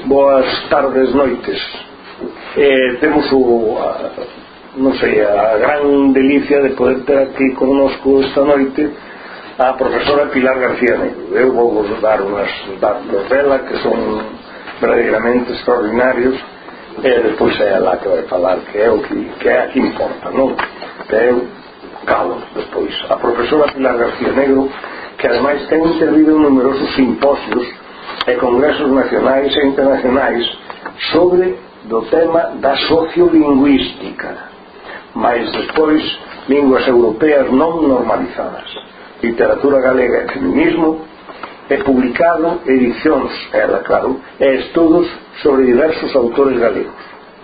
Boas tardes, noites. Temos non sei, a gran delicia de poder ter aquí connosco esta noite a profesora Pilar García Negro. Eu vou vos dar unas datos dela que son verdadeiramente extraordinarios, e depois é ela que vai falar, que é o que é a que importa, non? Que eu calo depois. A profesora Pilar García Negro, que ademais ten intervido en numerosos simposios e congresos nacionais e internacionais sobre do tema da sociolingüística, mais despois linguas europeas non normalizadas, literatura galega e feminismo, e publicado edicións, ela claro, e estudos sobre diversos autores galegos.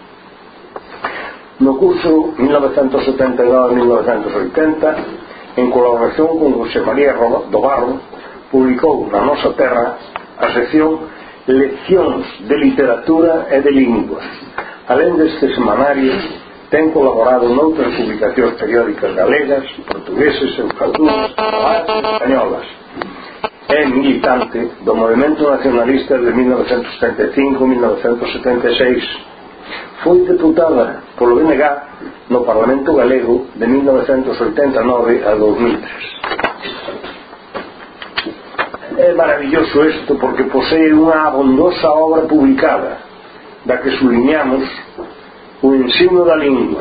No curso 1979-1980, en colaboración con José María do Barro, publicou na nosa terra a sección Leccións de Literatura e de Linguas. Alén destes semanarios, ten colaborado noutras publicacións periódicas galegas, portugueses, euskaldunas, croatas e españolas. É militante do Movimento Nacionalista de 1975-1976. Foi deputada polo BNG no Parlamento Galego de 1989 a 2003. É maravilloso isto porque posee unha abondosa obra publicada da que subliñamos o ensino da lingua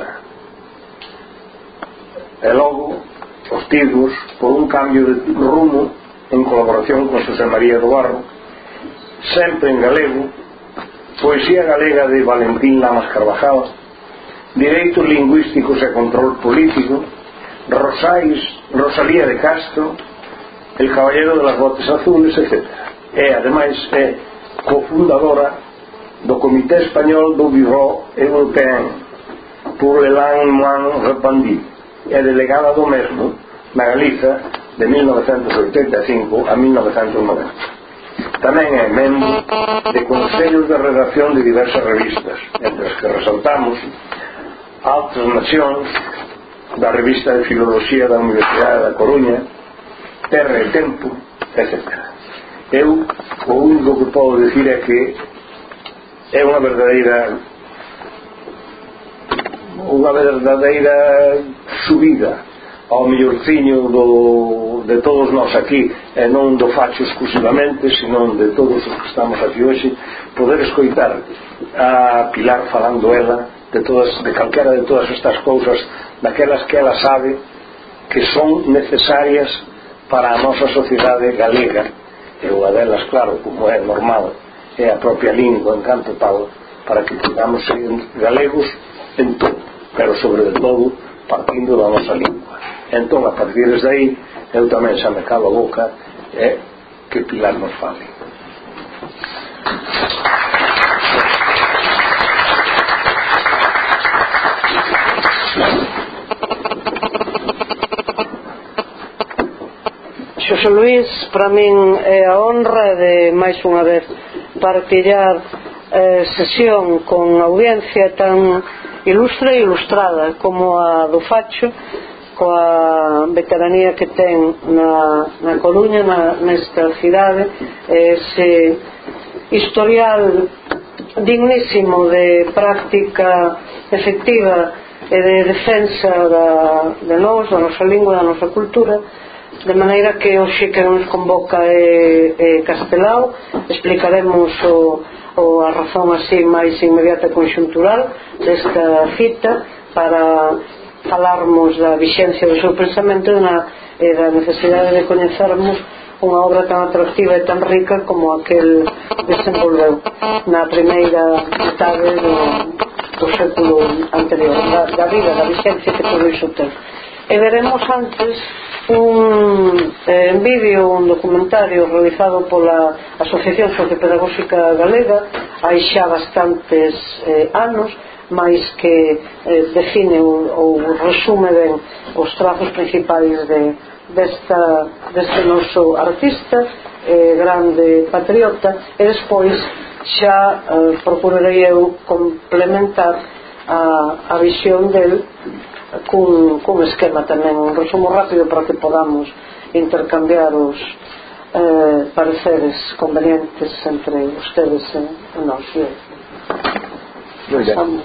e logo os tidos por un cambio de rumo en colaboración con José María do Barro, sempre en galego, poesía galega de Valentín Lamas Carvajal, direitos lingüísticos e control político, Rosalía de Castro, El Caballero de las Botas Azules, etc. E ademais é cofundadora do Comité Español do Bureau Européen pour le Langue Répandue e delegada do mesmo na Galiza de 1985 a 1990. Tamén é membro de consellos de redacción de diversas revistas, entre as que resaltamos Altas Nacións, da Revista de Filoloxía da Universidade da Coruña, Terra e Tempo, etc. Eu o único que podo decir é que é unha verdadeira subida ao mellorciño de todos nós aquí, e non do facho exclusivamente, senón de todos os que estamos aquí hoxe, poder escoitar a Pilar falando ela de calquera de todas estas cousas, daquelas que ela sabe que son necesarias para a nosa sociedade galega, e unha delas, claro, como é normal, é a propia lingua en canto tal, para que podamos ser galegos en todo, pero sobre todo partindo da nosa lingua. Entón, a partir desde aí, eu tamén xa me calo a boca e que Pilar nos fale. Xosé Luís, para min é a honra de máis unha vez partillar sesión con audiencia tan ilustre e ilustrada como a do Facho, coa veteranía que ten na Coruña, nesta cidade, ese historial dignísimo de práctica efectiva e de defensa de nós, da nosa lingua, da nosa cultura, de maneira que hoxe que nos convoca é Castelao. Explicaremos a razón así máis inmediata e conxuntural desta cita para falarmos da vixencia do seu pensamento e da necesidade de coñecermos unha obra tan atractiva e tan rica como aquel desenvolveu na primeira metade do século anterior, da vida, da vixencia que todo iso ten. E veremos antes en vídeo un documentario realizado pola Asociación Sociopedagóxica Galega hai xa bastantes anos, máis que define ou resume ben os trazos principais deste noso artista, grande patriota, e despois xa procurarei eu complementar a visión del cun esquema tamén, un resumo rápido para que podamos intercambiar pareceres convenientes entre ustedes e nós. Estamos.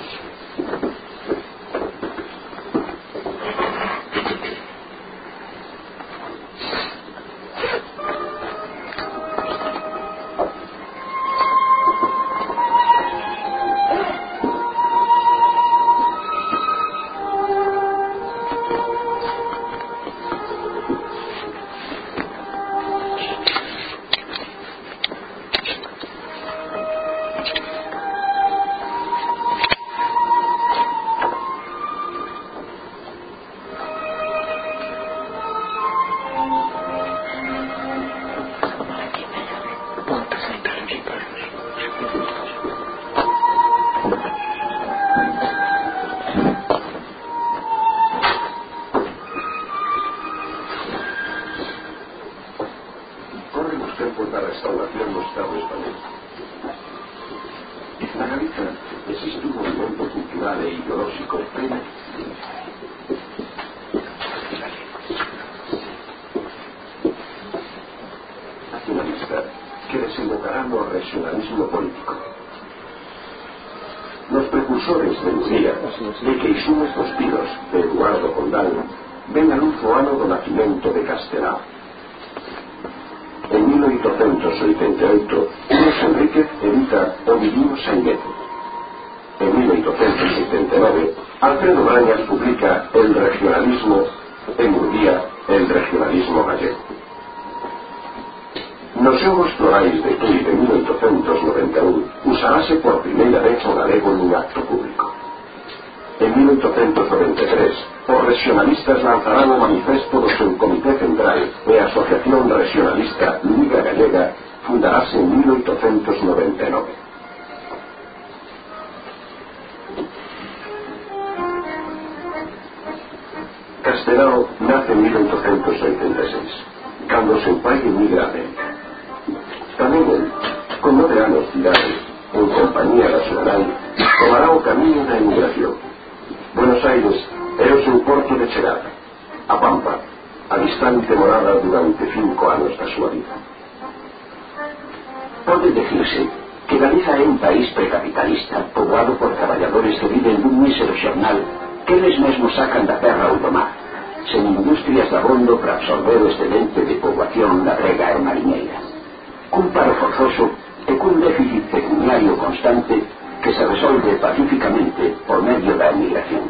De Queixumes dos Pinos, de Eduardo Condal, ven a luz o ano do nacimento de Castelao. En 1888, Luis Enríquez edita O Divino Sainete. En 1879, Alfredo Mañas publica El regionalismo, en Murguía, El regionalismo gallego. Nos Xogos Florais de Tui de 1891 usarase por primeira vez o galego nun acto público. En 1893, os regionalistas lanzarán o manifesto do seu Comité Central e a Asociación Regionalista Liga Gallega fundarase en 1899. Castelao nace en 1886, cando seu pai emigra a América. Tamén el, con 9 anos de idade, en compañía da súa nai, tomará o camiño da emigración. Buenos Aires é o seu porto de chegada, a Pampa, a distante morada durante 5 anos da súa vida. Pode decirse que Galiza é un país precapitalista poboado por traballadores que viven dun mísero xornal que eles mesmos sacan da terra ou do mar, sen industrias de abondo para absorber o excedente de poboación labrega e mariñeira, cun paro forzoso e cun déficit pecuniario constante que se resolve pacíficamente por medio da emigración.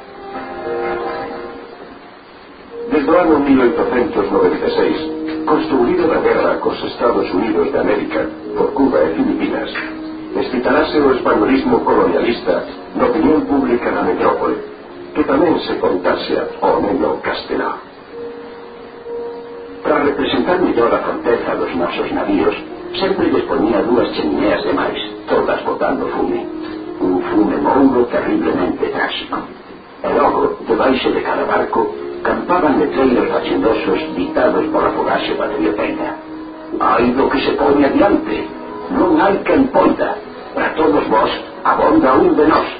Desde o ano 1896, construído da guerra cos Estados Unidos de América por Cuba e Filipinas, excitarase o españolismo colonialista na opinión pública da metrópole, que tamén se contaxia ao neno Castelao. Para representar mellor a fronteza dos nosos navíos, sempre lles ponía 2 chemineas de máis, todas botando fume. Un fume mouro terriblemente tráxico. E logo, debaixo de cada barco, campaban letreiros fachendosos dictados pola fogaxe patrioteira. Hai do que se pone adiante, non hai quen poida, para todos vós, abonda un de nós.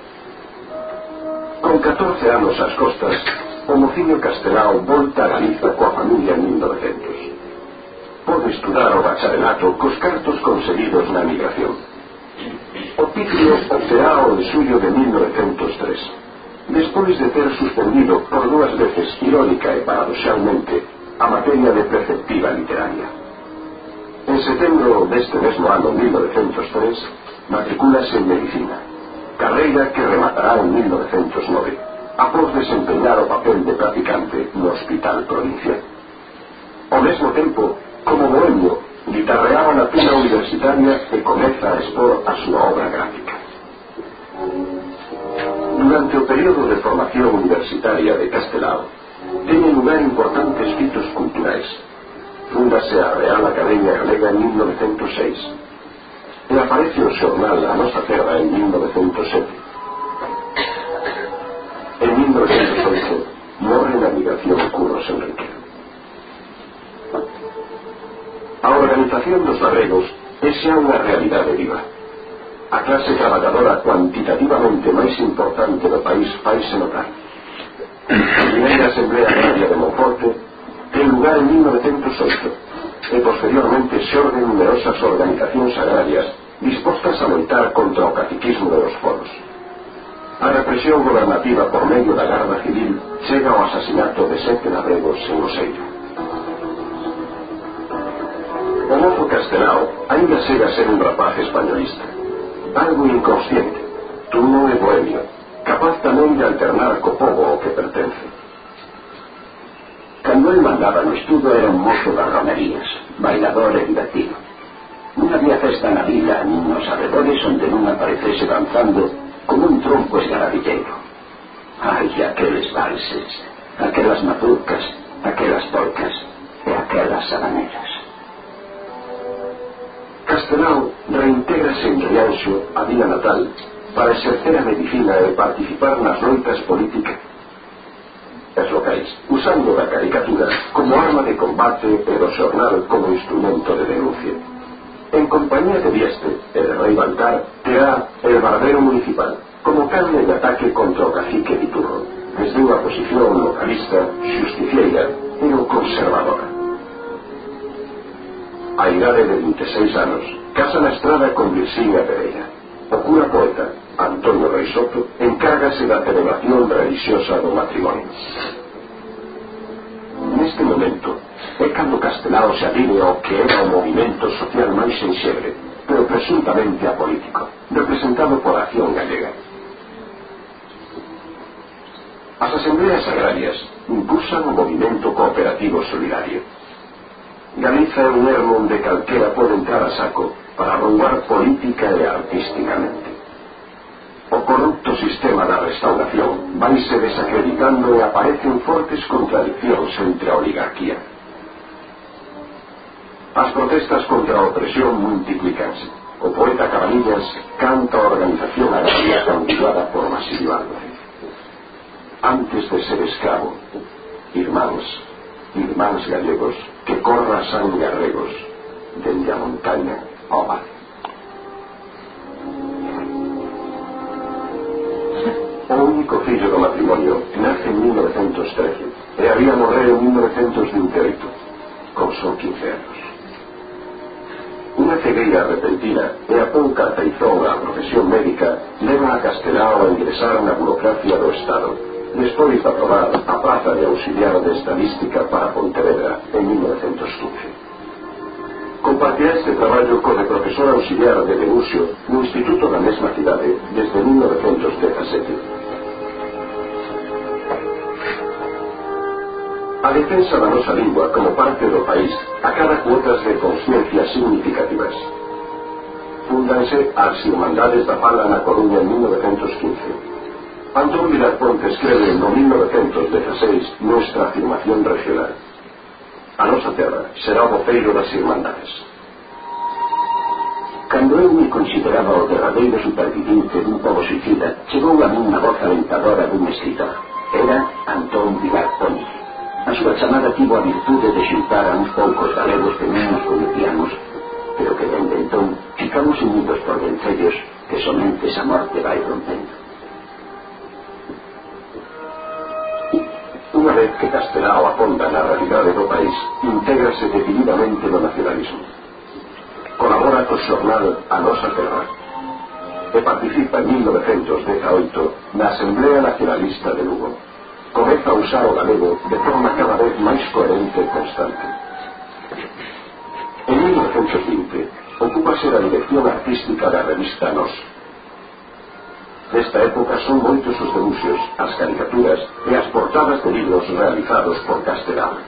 Con 14 anos ás costas, o mociño Castelao volta a Galiza coa familia en 1900. Pode estudar o bacharelato cos cartos conseguidos na emigración. O título obterá en xullo de 1903, despois de ter suspendido por 2 veces irónica e paradoxalmente a materia de preceptiva literaria. En setembro deste mesmo ano 1903 matricúlase en Medicina, carreira que rematará en 1909, após desempeñar o papel de practicante no Hospital Provincial. Ao mesmo tempo, como bohemio, guitarreaba na pina universitaria e comeza a expor a súa obra gráfica. Durante o período de formación universitaria de Castelao, teñen lugar importantes fitos culturais. Fúndase a Real Academia Galega en 1906 e aparece o xornal A Nosa Terra en 1907. En 1908 morre na migración Curros Enrique. A organización dos barregos é xa unha realidade viva. A clase traballadora cuantitativamente máis importante do país faise notar. A primeira Asamblea Agraria de Monforte ten lugar en 1908 e posteriormente xorden numerosas organizacións agrarias dispostas a loitar contra o caciquismo dos foros. A represión gobernativa por medio da Garda Civil chega ao asasinato de 7 labregos en Oseira. O mozo Castelao ainda chega a ser un rapaz españolista, algo inconsciente, tuno e bohemio, capaz tamén de alternar co pobo ao que pertence. Cando el mandaba no estudo era un mozo das romerías, bailador e divertido. Non había festa na vila nin nos arredores onde non aparecese danzando como un trompo esgarabilleiro. Ai, aqueles valses, aquelas mazurcas, aquelas polcas e aquelas habaneras. Castelao reintégrase en Rianxo, a vila natal, para exercer a medicina e participar nas loitas políticas locais, usando da caricatura como arma de combate e do xornal como instrumento de denuncia. En compañía de Dieste e de Rei Baltar terá el barbero municipal como carne de ataque contra o cacique Viturro, desde unha posición localista, justicieira e conservadora. A idade de 26 anos, casa na estrada con Virxinia Pereira. O cura poeta, Antonio Reisoto, encárgase da celebración religiosa do matrimonio. Neste momento, é cando Castelao se adhibe ao que era o movimento social máis senxebre, pero presuntamente apolítico, representado por a Acción Gallega. As asambleas agrarias impulsan o movimento cooperativo solidario. Galiza é un ermo onde calquera pode entrar a saco para roubar política e artísticamente. O corrupto sistema da restauración vaise desacreditando e aparecen fortes contradiccións entre a oligarquía. As protestas contra a opresión multiplícanse. O poeta Cabanillas canta a organización agraria caudillada por Basilio Álvarez. Antes de ser escravo, irmáns gallegos, que corra sangue a regos, dende a montaña ao mar. O único fillo do matrimonio nace en 1913 e había morrer en 1928, con só 15 anos. Unha cegueira repentina e a pouca ateizón á profesión médica leva a Castelao a ingresar na burocracia do Estado, despois de aprobar a praza de auxiliar de estadística para Pontevedra en 1915. Compartirá este traballo co de profesor auxiliar de Debuxio no instituto da mesma cidade desde 1917. A defensa da nosa lingua como parte do país acada cuotas de conciencia significativas. Fúndanse as Irmandades da Fala na Coruña en 1915. Antón Vilar Ponte escreve no 1916 nuestra afirmación regional. A nosa terra será o voceiro das Irmandades. Cando eu me consideraba o derradeiro supervivinte dun pobo suicida, chegou a min a voz alentadora dun escritor. Era Antón Vilar Ponte. A súa chamada tivo a virtude de xuntar a uns poucos galegos que non nos coñecíamos, pero que dende entón ficamos unidos por vencellos que somente esa morte vai rompendo. Unha vez que Castelao aponta na realidade do país, intégrase decididamente no nacionalismo. Colabora co xornal A Nosa Terra e participa en 1918 na Asamblea Nacionalista de Lugo. Comeza a usar o galego de forma cada vez máis coherente e constante. En 1920 ocúpase da dirección artística da revista Nós. Nesta época son moitos os denuncios, as caricaturas e as portadas de libros realizados por Castelao.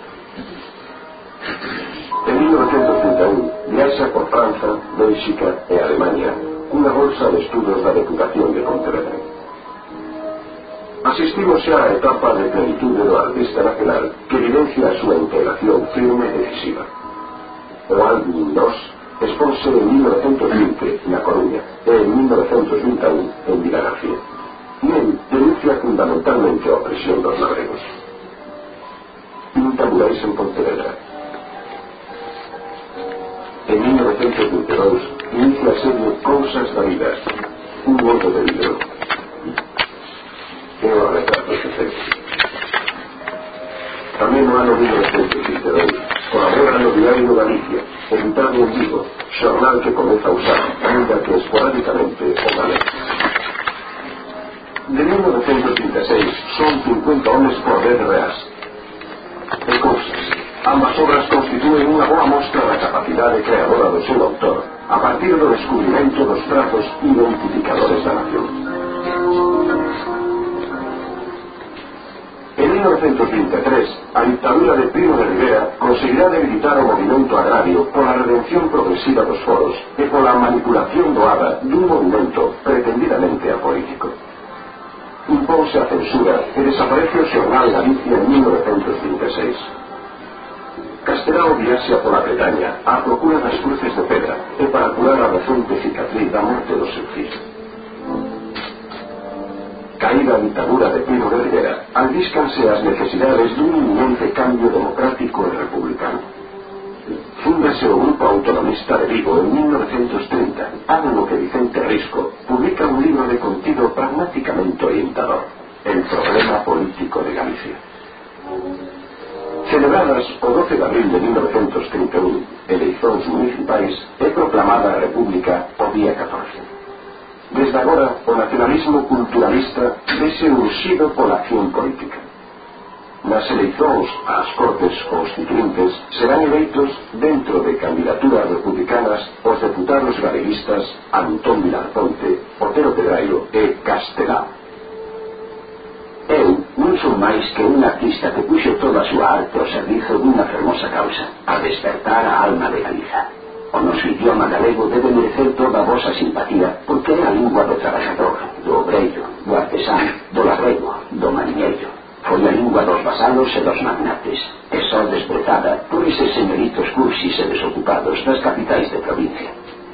En 1931 viaxa por França, Bélxica e Alemania cunha bolsa de estudos da Deputación de Pontevedra. Asistimos xa á etapa de plenitude do artista nacional que evidencia a súa integración firme e decisiva. O álbum Nós expónse en 1920 na Coruña e en 1921 en Vilagarcía. E el denuncia fundamentalmente a opresión dos labregos. Pinta murais en Pontevedra. En 1922 inicia a serie Cousas da Vida, un modo de libro. E o retrato de César. Tamén no ano 1922 colabora no Diario Galicia nacional que comeza a usar, ainda que esporádicamente, o galego. De 1926 son 50 homes por 10 reais. E cousas. Ambas obras constituen unha boa mostra da capacidade creadora do seu autor, a partir do descubrimento dos trazos identificadores da nación. En 1923, a dictadura de Primo de Rivera conseguirá debilitar o movimento agrario pola redención progresiva dos foros e pola manipulación doada dun movimento pretendidamente apolítico. Impónse a censura e desaparece o xornal Galicia en 1926. Castelao viaxe pola Bretaña á procura das cruces de pedra e para curar a recente cicatriz da morte do seu fillo. Caída a dictadura de Primo de Rivera, albíscanse as necesidades dun inminente cambio democrático e republicano. Fúndase o Grupo Autonomista de Vigo en 1930, ano no que Vicente Risco publica un libro de contido pragmáticamente orientador, El problema político de Galicia. Celebradas o 12 de abril de 1931, eleicións municipais, é proclamada a República o día 14. Desde agora, o nacionalismo culturalista vese urxido pola acción política. Nas eleicións ás Cortes Constituintes serán eleitos, dentro de candidaturas republicanas, os deputados galeguistas Antón Vilarponte, Otero Pedraio e Castelao. Eu non son máis que un artista que puxo toda a súa arte ao servizo dunha fermosa causa, a despertar a alma de Galiza. O noso idioma galego debe merecer toda a vosa simpatía, porque é a lingua do trabajador, do obreiro, do artesán, do labrego, do mariñeiro. Foi a lingua dos vasalos e dos magnates, e só desprezada por eses señoritos cursis e desocupados das capitais de provincia.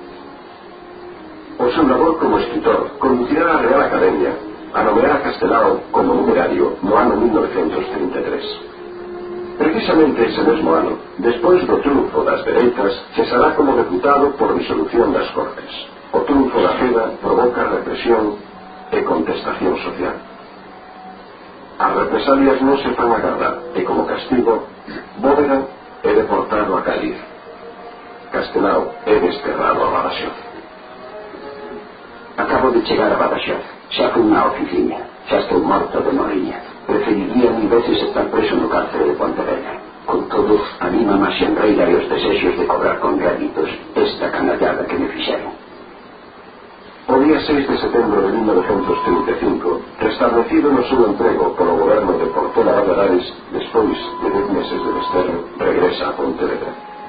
O seu labor como escritor conducirá a Real Academia a nomear a Castelao como numerario no ano 1933. Precisamente ese mesmo ano, despois do triunfo das dereitas, cesará como deputado por disolución das Cortes. O triunfo da Feda provoca represión e contestación social. As represalias non se fan agardar e, como castigo, Bóveda é deportado a Cádiz. Castelao é desterrado a Badaxoz. Acabo de chegar a Badaxoz. Xa fui na oficina. Xa estou morto de moriña. Preferiría mil veces estar preso no cárcere de Pontevedra. Con todo, a mima máis enreira e os desexos de cobrar con créditos esta canallada que me fixeron. O día 6 de setembro de 1935, restablecido no seu emprego polo goberno de Portela Valladares, despois de 10 meses de desterro, regresa a Pontevedra.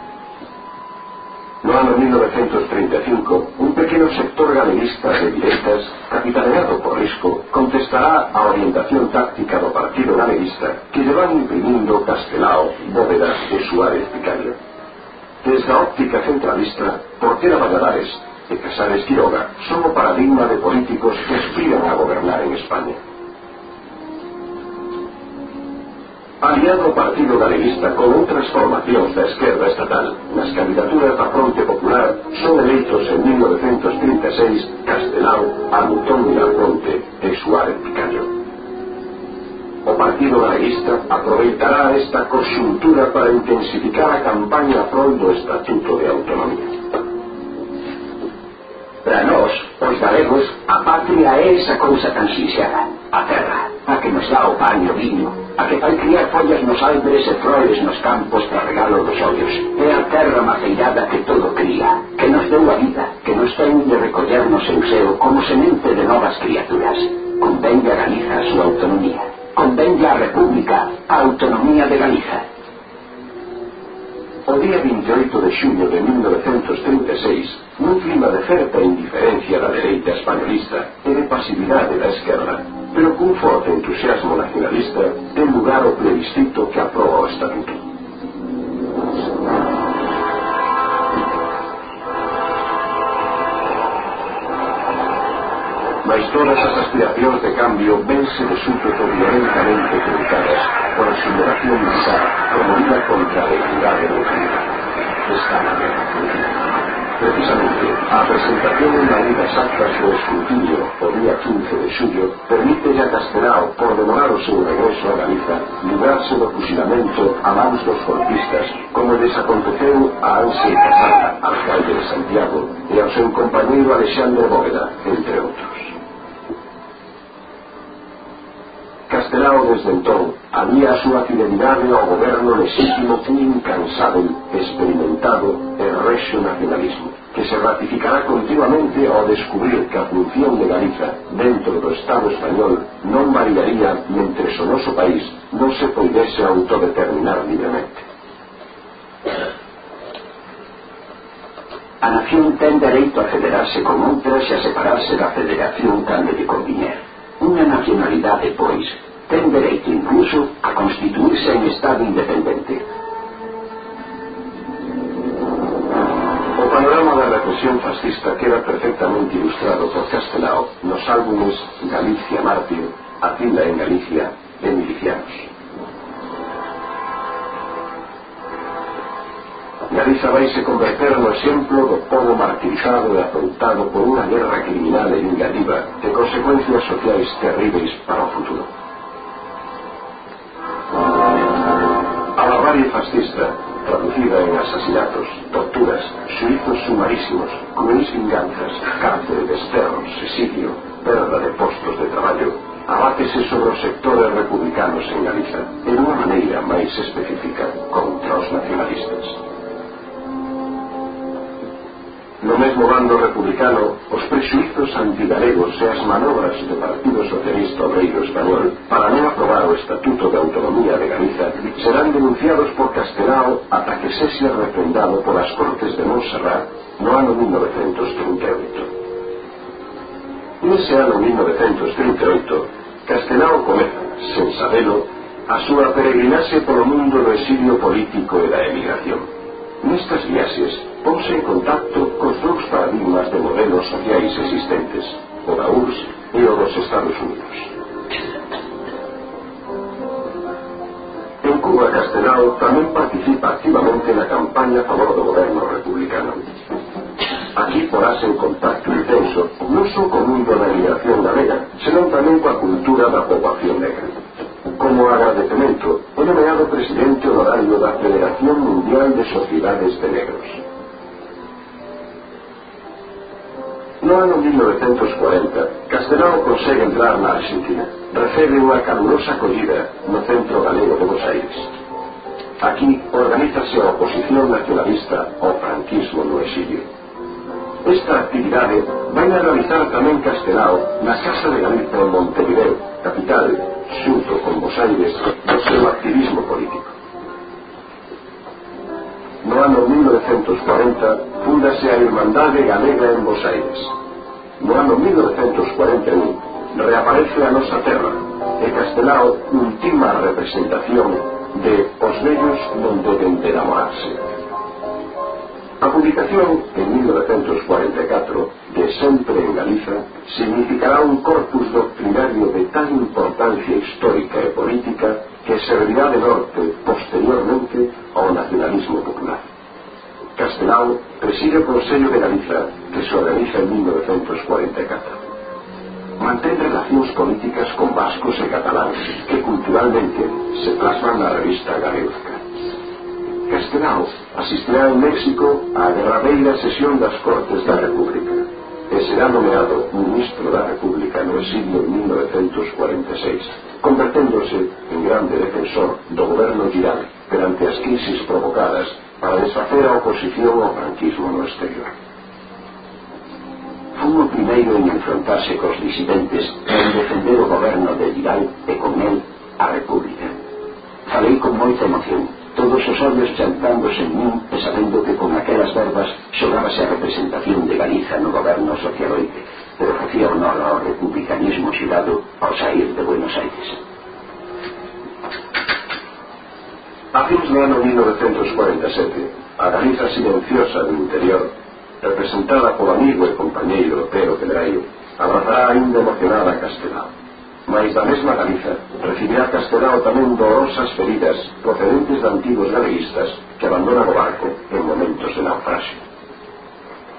No ano 1935, un pequeno sector galeguista de direitas, capitaneado por Risco, contestará a orientación táctica do Partido Galeguista que lle van imprimindo Castelao, Bóveda e Suárez Picario. Desde a óptica centralista, Portela Valladares e Casares Quiroga son o paradigma de políticos que aspiran a gobernar en España. Aliado ao Partido Galeguista con outras formacións da esquerda estatal, nas candidaturas da Fronte Popular son eleitos en 1936 Castelao, Antón Vilarponte e Suárez Picario. O Partido Galeguista aproveitará esta conxuntura para intensificar a campaña a prol do Estatuto de Autonomía. Para nós, os galegos, a patria é esa cousa tan sinxela, a terra, a que nos dá o pan e o viño, a que fai criar follas nos albres e flores nos campos para regalo dos ollos. É a terra maceirada que todo cría, que nos deu a vida, que nos ten de recoller no seu seo como semente de novas criaturas. Convenga a Galiza a súa autonomía. Convenga a República a autonomía de Galiza. O día 28 de xullo de 1936, nun clima de certa indiferencia da dereita españolista e de pasividade da esquerda, pero cun forte entusiasmo nacionalista, ten lugar o plebiscito que aproba o Estatuto. Mas todas as aspiracións de cambio vense de súpeto violentamente truncadas por a sublevación masada promovida contra a legalidade do Estado. Está na guerra. Precisamente, a presentación en Madrid das actas do escrutinio o día 15 de xullo permite a Castelao, por demorar o seu regreso a Galiza, librarse do fusilamento a mans dos golpistas, como lles aconteceu a Ángel Casada, alcalde de Santiago, e ao seu compañeiro Alexandre Bóveda, entre outros. Castelao desde entón había a súa fidelidade ao goberno legítimo e incansável, experimentado e rexio nacionalismo, que se ratificará continuamente ao descubrir que a función de Galiza dentro do Estado español non variaría mentres o noso país non se poidese autodeterminar libremente. A nación ten dereito a federarse con outras e a separarse da federación cando lle conviñer. Unha nacionalidade, pois, ten dereito incluso a constituirse en Estado independente. O panorama da represión fascista queda perfectamente ilustrado por Castelao nos álbumes Galicia Mártir, Atila en Galicia e Milicianos. Galiza vaise converter no exemplo do pobo martirizado e azoutado por unha guerra criminal e vingativa de consecuencias sociais terríveis para o futuro. A barbarie fascista, traducida en asasinatos, torturas, xuizos sumarísimos, cruéis vinganzas, cárcel, desterros, exilio, perda de postos de traballo, abátese sobre os sectores republicanos en Galiza, de unha maneira máis específica contra os nacionalistas. No mesmo bando republicano, os prexuizos antigalegos e as manobras do Partido Socialista Obreiro Español para non aprobar o Estatuto de Autonomía de Galiza serán denunciados por Castelao ata que sexa refrendado polas Cortes de Montserrat no ano 1938. Nese ano 1938, Castelao comeza, sen sabelo, a súa peregrinaxe polo mundo do exilio político e da emigración. Nestas viaxes, ponse en contacto cos dous paradigmas de modelos sociais existentes, o da URSS e o dos Estados Unidos. En Cuba, Castelao tamén participa activamente na campaña a favor do goberno republicano. Aquí porase en contacto intenso non só co mundo da emigración galega, senón tamén coa cultura da poboación negra. Como agradecemento, é nomeado presidente honorario da Federación Mundial de Sociedades de Negros. No ano 1940, Castelao consegue entrar na Argentina. Recebe unha calurosa acollida no Centro Galego de Buenos Aires. Aquí organízase a oposición nacionalista ao franquismo no exilio. Esta actividade vai a realizar tamén Castelao na Casa de Galicia en Montevideo, capital, xunto con Buenos Aires, do seu activismo político. No ano 1940 fundase a Irmandade Galega en Buenos Aires. No ano 1941 reaparece a nosa terra e Castelao ultima a representación de Os vellos non deben de enamorarse. A publicación en 1944 de Sempre en Galiza significará un corpus doctrinario de tal importancia histórica e política que servirá de norte posteriormente ao nacionalismo popular. Castelao preside o Consello de Galiza, que se organiza en 1944. Mantén relacións políticas con vascos e cataláns que culturalmente se plasman na revista Galeuzca. Castelao asistirá en México á derradeira sesión das Cortes da República e será nomeado ministro da República no exilio en 1946, converténdose en grande defensor do goberno Girán perante as crisis provocadas para desfacer a oposición ao franquismo no exterior. Foi o primeiro en enfrontarse cos disidentes e en defender o goberno de Girán e con él a República. Falei con moita emoción, todos os ollos chantándose en min e sabendo que con aquelas verbas xogábase a representación de Galiza no goberno socialoide, pero facía honor ao republicanismo xurado ao sair de Buenos Aires. A fins do ano 1947, a Galiza silenciosa do interior, representada polo amigo e compañeiro Pero Pedraio, abrazará aínda emocionada a Castelao. Mais da mesma Galiza recibirá Castelao tamén dolorosas feridas procedentes de antigos galeguistas que abandonan o barco en momentos de naufraxio.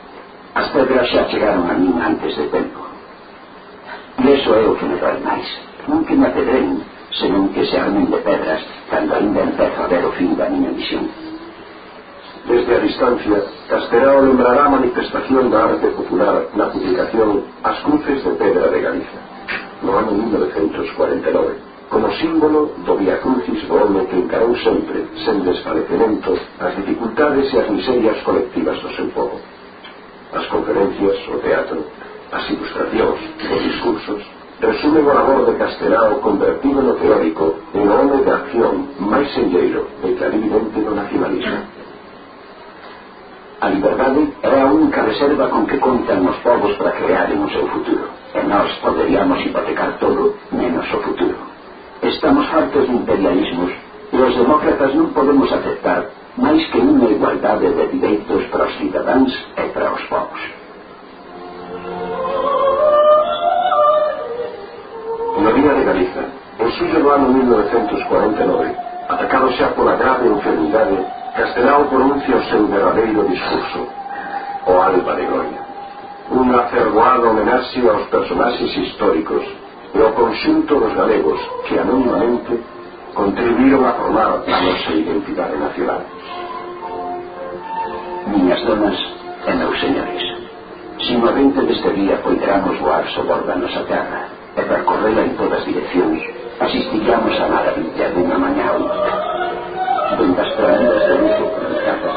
As pedras xa chegaron a min antes de tempo. E iso é o que me dói máis. Non que me apedren, senón que se armen de pedras cando ainda empezo a ver o fin da miña misión. Desde a distancia, Castelao lembrará a manifestación da arte popular na publicación As Cruces de Pedra de Galiza, no ano 1949, como símbolo do Vía Crucis do home que encarou sempre, sen desfalecemento, as dificultades e as miserias colectivas do seu povo. As conferencias, o teatro, as ilustracións, os discursos, resumen o labor de Castelao convertido no teórico en o home de acción máis selleiro e clarividente do nacionalismo. A liberdade é a única reserva con que contan os povos para crearen o seu futuro, e nós poderíamos hipotecar todo menos o futuro. Estamos hartos de imperialismos e os demócratas non podemos aceptar máis que unha igualdade de direitos para os cidadáns e para os povos. Na Vía de Galiza, en suyo do ano 1949, atacado xa pola grave enfermidade, Castelao pronuncia o seu derradeiro discurso, o Alba de Gloria, unha afervoada homenaxe aos personaxes históricos e ao conxunto dos galegos que anónimamente contribuíron a formar a nosa identidade nacional. Miñas donas e meus señores, sin o vente deste día poderamos voar sobre a nosa terra e percorrela en todas direccións, asistiríamos a maravilla dunha mañá única, donde as planeras de lujo comunicadas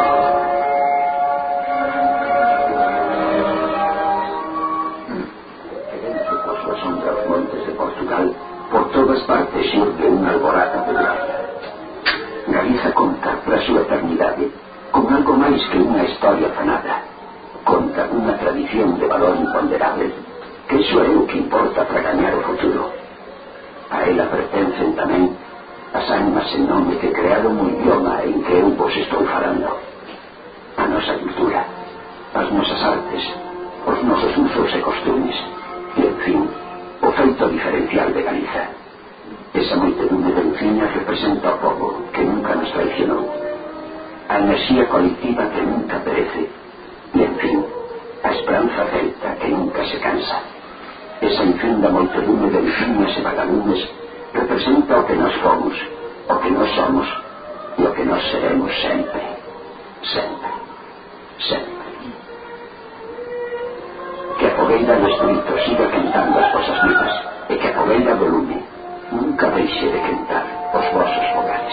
que vence por súa sombra os montes de Portugal, por todas partes xurde unha alborada de gloria. Galiza conta para a súa eternidade con algo máis que unha historia fanada. Conta unha tradición de valor imponderable, que iso é o que importa para gañar o futuro. A ela pertencen tamén as almas en nome que crearon o idioma en que eu vos estou falando. A nosa cultura, as nosas artes, os nosos usos e costumes, e, en fin, o feito diferencial de Galiza. Esa moitedume de luciñas representa o povo que nunca nos traicionou, a enerxía colectiva que nunca perece, e, en fin, a esperanza celta que nunca se cansa. Esa infinda moitedume de luciñas e vagalumes representa o que nós fomos, o que nós somos e o que nós seremos sempre, sempre, sempre. Que a fogueira do espírito siga cantando as vosas vidas e que a fogueira do lume nunca deixe de cantar os vosos fogares.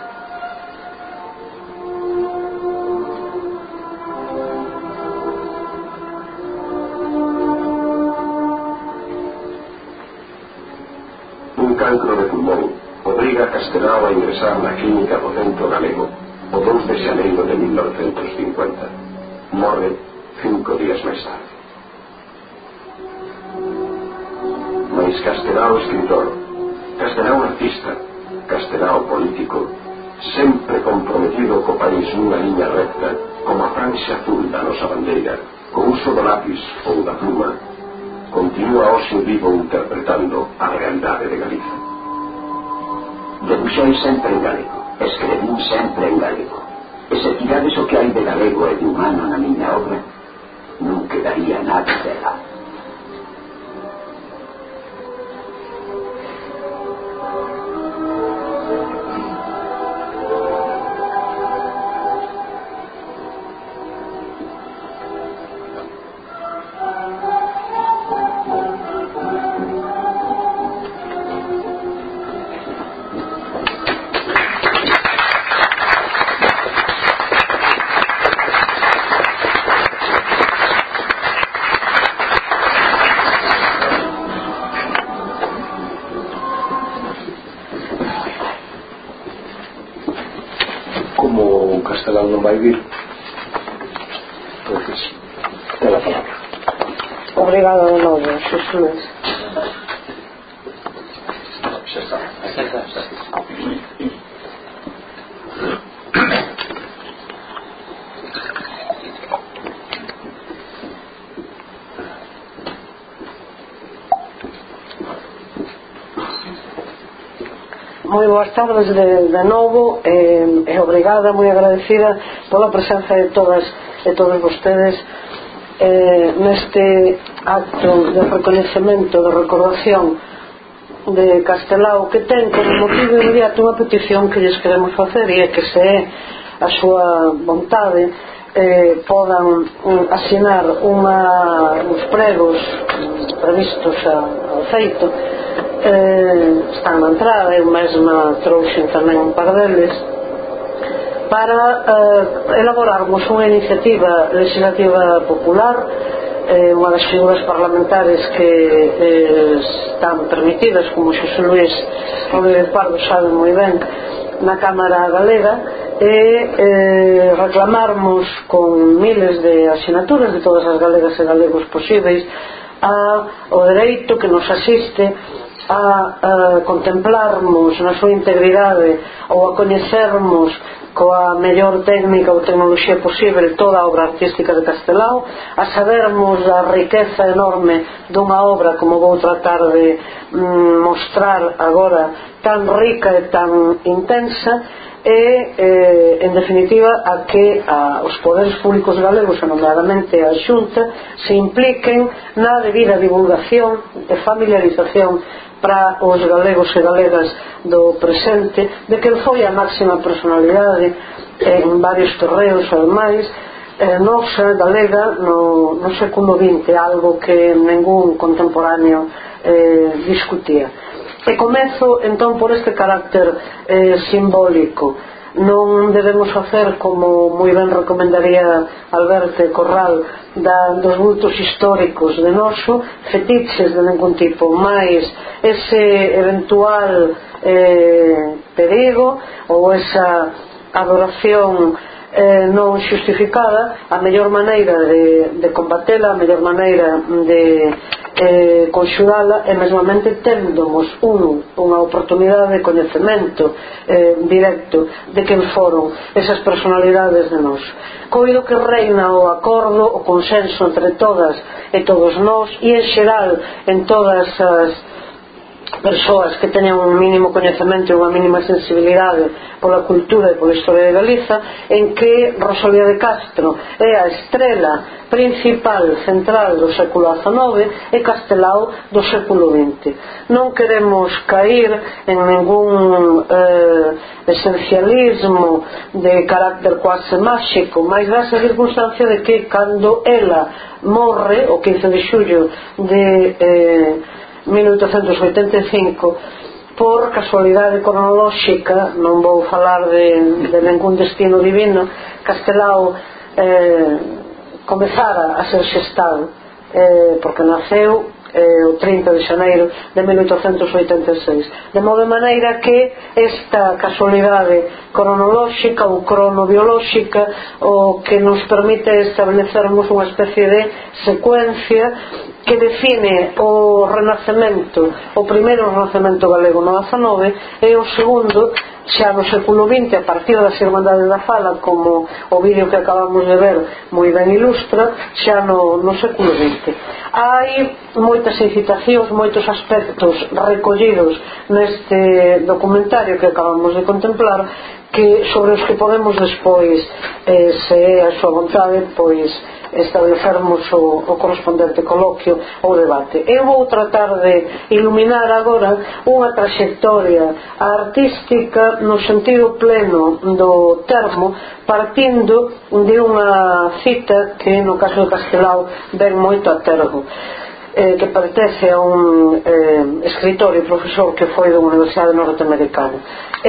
Un cancro de pulmón obriga a Castelao a ingresar na clínica do Centro Galego o 2 de xaneiro de 1950. Morre 5 días máis tarde. Mais Castelao escritor, Castelao artista, Castelao político, sempre comprometido co país nunha liña recta, como a franxa azul da nosa bandeira, co uso do lápis ou da pluma, continúa hoxe vivo interpretando a realidade de Galiza. Debuxei sempre en galego, escrevín sempre en galego, e se tirades o que hai de galego e de humano na miña obra, non quedaría nada dela. Como Castelao non vai vir, entonces ten a palabra. Obrigada de novo, Xesús. Xa está. Moi boas tardes de novo e obrigada, moi agradecida pola presenza de todas e todos vostedes neste acto de recoñecemento, de recordación de Castelao, que ten como motivo inmediato unha petición que lles queremos facer, e é que se é a súa vontade podan asinar uns pregos previstos ao feito. Están na entrada, eu mesma trouxen tamén un par deles, para elaborarmos unha iniciativa legislativa popular, unha das figuras parlamentares que están permitidas, como Xosé Luís Rodríguez Pardo sabe moi ben, na Cámara Galega, e reclamarmos con miles de asinaturas de todas as galegas e galegos posíveis o dereito que nos asiste a contemplarmos na súa integridade ou a coñecermos coa mellor técnica ou tecnoloxía posible toda a obra artística de Castelao, a sabermos a riqueza enorme dunha obra como vou tratar de mostrar agora, tan rica e tan intensa, e en definitiva a que os poderes públicos galegos, nomeadamente a Xunta, se impliquen na debida divulgación e familiarización para os galegos e galegas do presente de que foi a máxima personalidade en varios terreos, ademais nosa galega no século XX, algo que ningún contemporáneo discutía. E comezo entón por este carácter simbólico. Non debemos facer, como moi ben recomendaría Alberto Corral, dos vultos históricos de noso fetiches de ningún tipo, máis ese eventual perigo ou esa adoración non xustificada. A mellor maneira de combatela, a mellor maneira de conxugala é mesmamente téndomos unha oportunidade de coñecemento directo de quen foron esas personalidades de nós. Coido que reina o acordo, o consenso entre todas e todos nós, e en xeral en todas as persoas que teñan un mínimo coñecemento e unha mínima sensibilidade pola cultura e pola historia de Galiza, en que Rosalía de Castro é a estrela principal central do século XIX e Castelao do século XX. Non queremos caer en ningún esencialismo de carácter quase máxico, máis da esa circunstancia de que cando ela morre o 15 de xullo de 1885, por casualidade cronolóxica, non vou falar de ningún destino divino, Castelao comezara a ser xestado, porque naceu o 30 de xaneiro de 1886, de modo de maneira que esta casualidade cronolóxica ou cronobiolóxica o que nos permite establecermos unha especie de secuencia que define o renacemento, o primeiro renacemento galego no XIX e o segundo xa no século XX, a partir das Irmandades da Fala, como o vídeo que acabamos de ver moi ben ilustra, xa no século XX. Hai moitas incitacións, moitos aspectos recollidos neste documentario que acabamos de contemplar, que sobre os que podemos despois, se é a súa vontade, pois establecermos o correspondente coloquio ou debate. Eu vou tratar de iluminar agora unha traxectoria artística no sentido pleno do termo, partindo de unha cita que no caso de Castelao ven moito a tergo, que pertence a un escritor e profesor que foi da Universidade Norteamericana,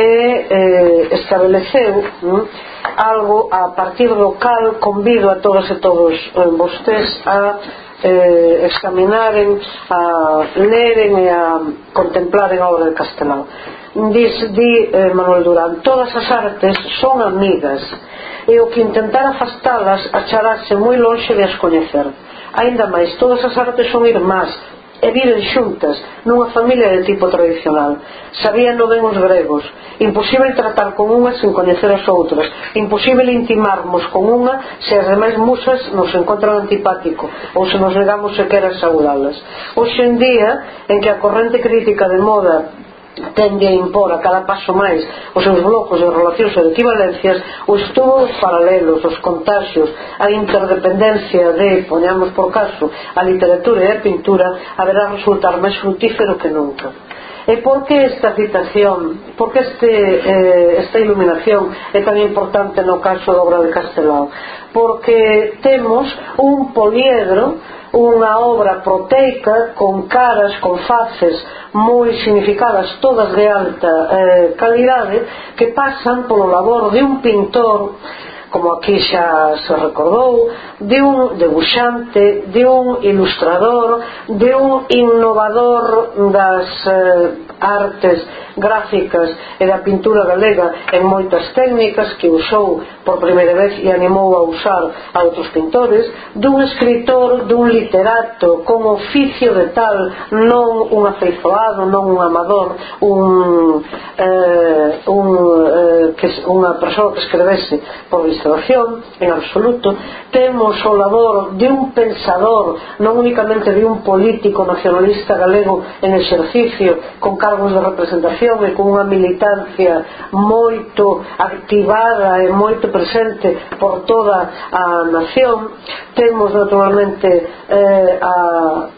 e estableceu algo a partir do cal convido a todas e todos vostedes a examinaren, a leren e a contemplaren a obra de Castelao. Di Manuel Durán: todas as artes son amigas, e o que intentar afastalas acharase moi lonxe de as coñecer. Aínda máis, todas as artes son irmás e viven xuntas nunha familia de tipo tradicional. Sabíanlo ben os gregos. Imposible tratar con unha sen coñecer as outras, imposible intimarmos con unha se as demais musas nos encontran antipático ou se nos negamos sequera a saudalas. Hoxe en día, en que a corrente crítica de moda tende a impor a cada paso máis os seus blocos de relacións e de equivalencias, o estudo dos paralelos, os contaxios, a interdependencia de, poñamos por caso, a literatura e a pintura, haberá resultar máis frutífero que nunca. E por que esta citación, por que esta iluminación é tan importante no caso da obra de Castelao? Porque temos un poliedro, unha obra proteica con caras, con faces moi significadas, todas de alta calidade, que pasan polo labor de un pintor, como aquí xa se recordou, de un debuxante, de un ilustrador, de un innovador das artes gráficas e da pintura galega en moitas técnicas, que usou por primeira vez e animou a usar a outros pintores, dun escritor, dun literato con oficio de tal, non un afeizoado, non un amador, unha persoa que escrevese por distracción, en absoluto. Temos o labor de un pensador, non únicamente de un político nacionalista galego en exercicio, con cargos de representación e con unha militancia moito activada e moito presente por toda a nación. Temos naturalmente a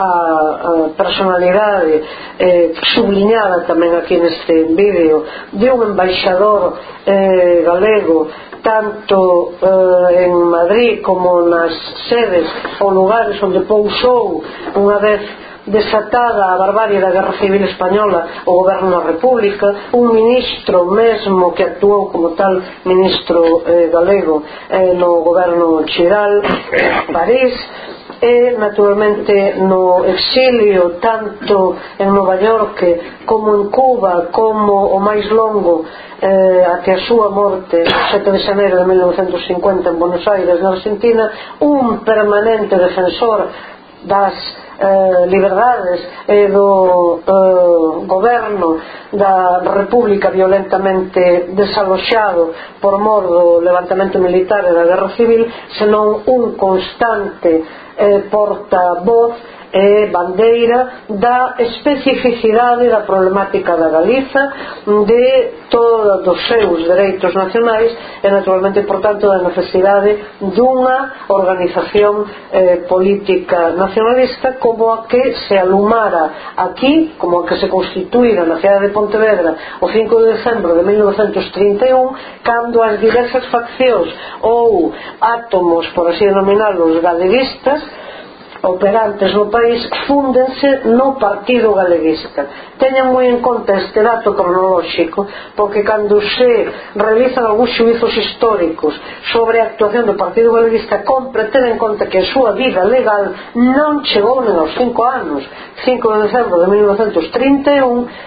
personalidade subliñada tamén aquí neste vídeo de un embaixador galego, tanto en Madrid como nas sedes ou lugares onde pousou unha vez desatada a barbarie da Guerra Civil Española o goberno da República, un ministro mesmo que actuou como tal ministro galego no goberno Chiral en París, e naturalmente no exilio tanto en Nova York como en Cuba, como o máis longo até a súa morte o 7 de xaneiro de 1950 en Buenos Aires, na Argentina, un permanente defensor das liberdades e do goberno da República violentamente desaloxado por mor do levantamento militar e da Guerra Civil, senón un constante portavoz e bandeira da especificidade da problemática da Galiza, de todos os seus dereitos nacionais e naturalmente, por tanto, da necesidade dunha organización política nacionalista como a que se alumara aquí, como a que se constituíra na cidade de Pontevedra o 5 de decembro de 1931, cando as diversas faccións ou átomos, por así denominalos, galeguistas operantes no país fúndense no Partido Galeguista. Teñan moi en conta este dato cronolóxico, porque cando se realizan algúns xuizos históricos sobre a actuación do Partido Galeguista, compre ter en conta que a súa vida legal non chegou nen aos 5 anos. 5 de decembro de 1931,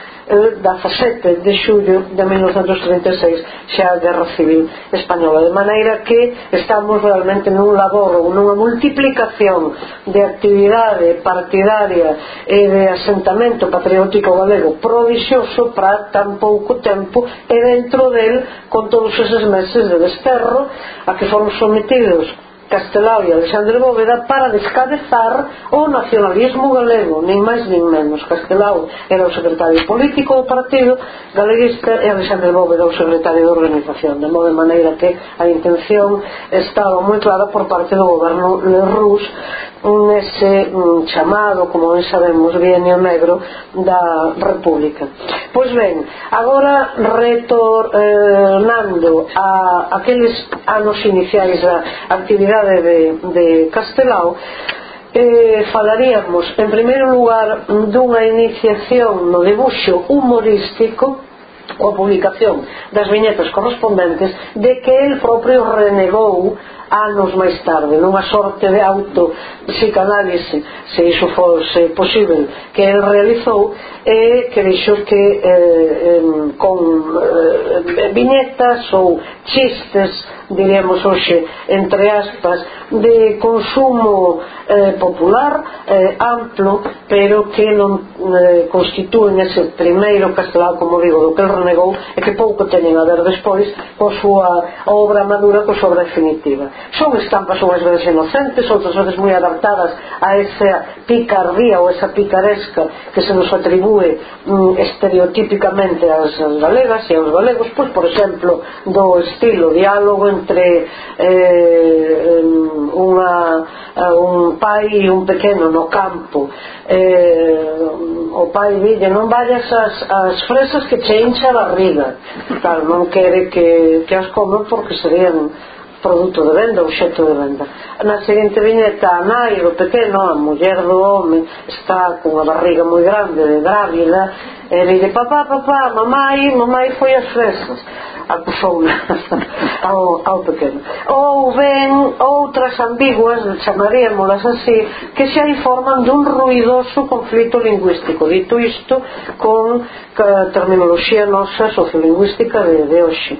17 de xullo de 1936, xa a Guerra Civil Española, de maneira que estamos realmente nun labor ou nunha multiplicación de actividade partidaria e de asentamento patriótico galego prodixioso para tan pouco tempo, e dentro del con todos eses meses de desterro a que foron sometidos Castelao e Alexandre Bóveda para descabezar o nacionalismo galego, nin máis nin menos. Castelao era o secretario político do Partido Galeguista e Alexandre Bóveda o secretario de organización, de modo de maneira que a intención estaba moi clara por parte do goberno Lerroux nese chamado, como ben sabemos, bienio negro da República. Pois ben, agora retornando a aqueles anos iniciais da actividade de Castelao, falaríamos en primeiro lugar dunha iniciación no debuxo humorístico coa publicación das viñetas correspondentes, de que el propio renegou anos máis tarde, nunha sorte de autopsicanálise, se iso fose posible, que el realizou, e que dixo que con viñetas ou chistes, diríamos hoxe, entre aspas, de consumo popular amplo, pero que non constitúen ese primeiro Castelao, como digo, do que el renegou, e que pouco teñen a ver despois coa súa obra madura, coa súa obra definitiva. Son estampas unhas veces inocentes, outras veces moi adaptadas a esa picardía ou esa picaresca que se nos atribúe estereotípicamente ás galegas e aos galegos, pois por exemplo do estilo diálogo entre un pai e un pequeno no campo. O pai dille: non vayas ás fresas que che hincha a barriga. Claro, non quere que as coman porque serían produto de venda, obxecto de venda. Na seguinte viñeta, a nai do pequeno, a muller do home, está cunha barriga moi grande de grávida, e dille: papá, mamai foi ás fresas. Acusou ao pequeno. Ou ben outras ambiguas, chamaríamolas así, que xa informan dun ruidoso conflito lingüístico. Dito isto con terminoloxía nosa sociolingüística de hoxe.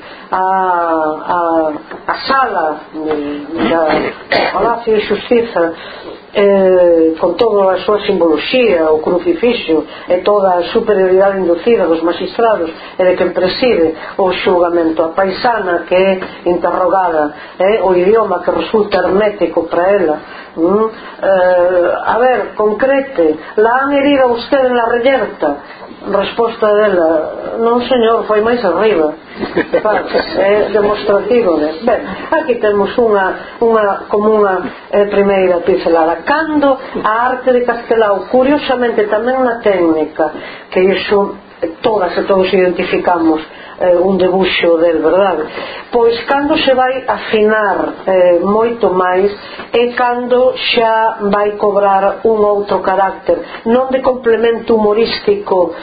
A sala da Palacio de Xustiza, con toda a súa simboloxía, o crucifixo e toda a superioridade inducida dos magistrados e de quen preside o xulgamento, a paisana que é interrogada, o idioma que resulta hermético para ela. A ver, concrete: la han herido a usted en la reyerta? Resposta dela: non señor, foi máis arriba. É demostrativo de... Ben, aquí temos como unha primeira pincelada. Cando a arte de Castelao, curiosamente tamén na técnica, que iso todas e todos identificamos un debuxo del, verdade? Pois cando se vai afinar moito máis é cando xa vai cobrar un outro carácter, non de complemento humorístico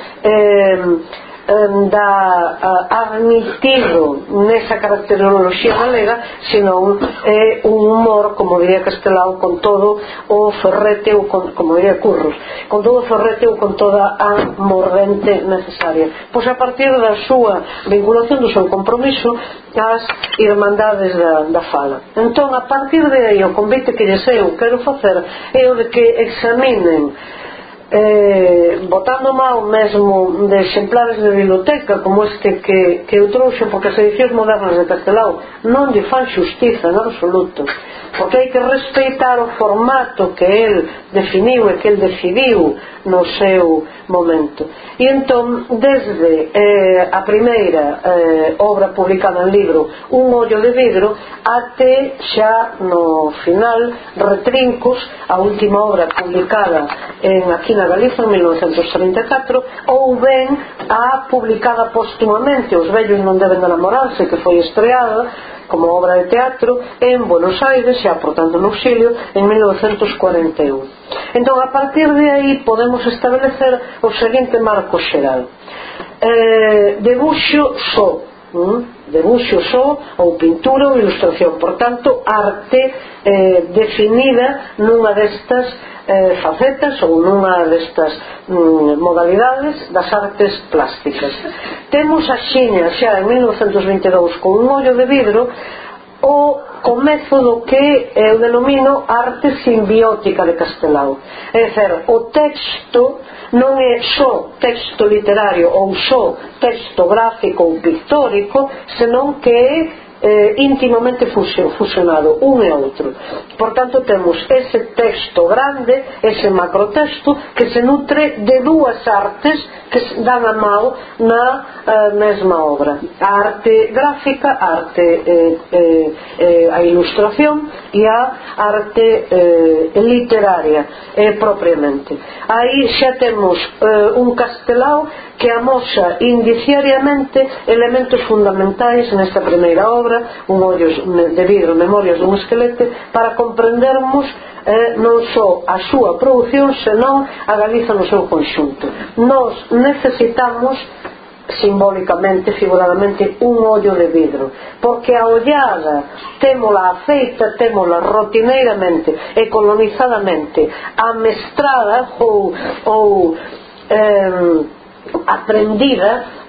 admitido nesa caracteroloxía galega, sino un humor, como diría Castelao, con todo o ferrete, ou como diría Curros, con todo o ferrete ou con toda a mordente necesaria. Pois a partir da súa vinculación, do seu compromiso ás irmandades da fala. Entón, a partir de aí, o convite que lles eu quero facer é o de que examinen, botando mal mesmo de exemplares de biblioteca como este que eu trouxe, porque as edicións modernas de Castelao non lle fan xustiza en absoluto, porque hai que respeitar o formato que el definiu e que el decidiu no seu momento. E entón, desde a primeira obra publicada en libro, Un ollo de vidro, até xa no final Retrincos, a última obra publicada aquí na Galiza en 1934, ou ben a publicada póstumamente Os vellos non deben enamorarse, que foi estreada como obra de teatro en Buenos Aires, xa portanto no exilio, en 1941. Entón, a partir de aí podemos establecer o seguinte marco xeral: debuxo só, ou pintura ou ilustración, por tanto arte definida nunha destas facetas ou nunha destas modalidades das artes plásticas. Temos axiña xa en 1922 con Un ollo de vidro o comezo do que eu denomino arte simbiótica de Castelao. É dizer, o texto non é só texto literario ou só texto gráfico ou pictórico, senón que é íntimamente fusionado un e outro. Por tanto, temos ese texto grande, ese macrotexto que se nutre de dúas artes que dan a mao na mesma obra: a arte gráfica, a ilustración, e a arte literaria propiamente. Aí xa temos un Castelao que amosa indiciariamente elementos fundamentais nesta primeira obra, Un ollo de vidro, Memorias dun esquelete, para comprendermos non só a súa produción, senón a Galiza no seu conxunto. Nós necesitamos simbólicamente, figuradamente, un ollo de vidro, porque a ollada témola afeita, témola rotineiramente e colonizadamente amestrada ou aprendida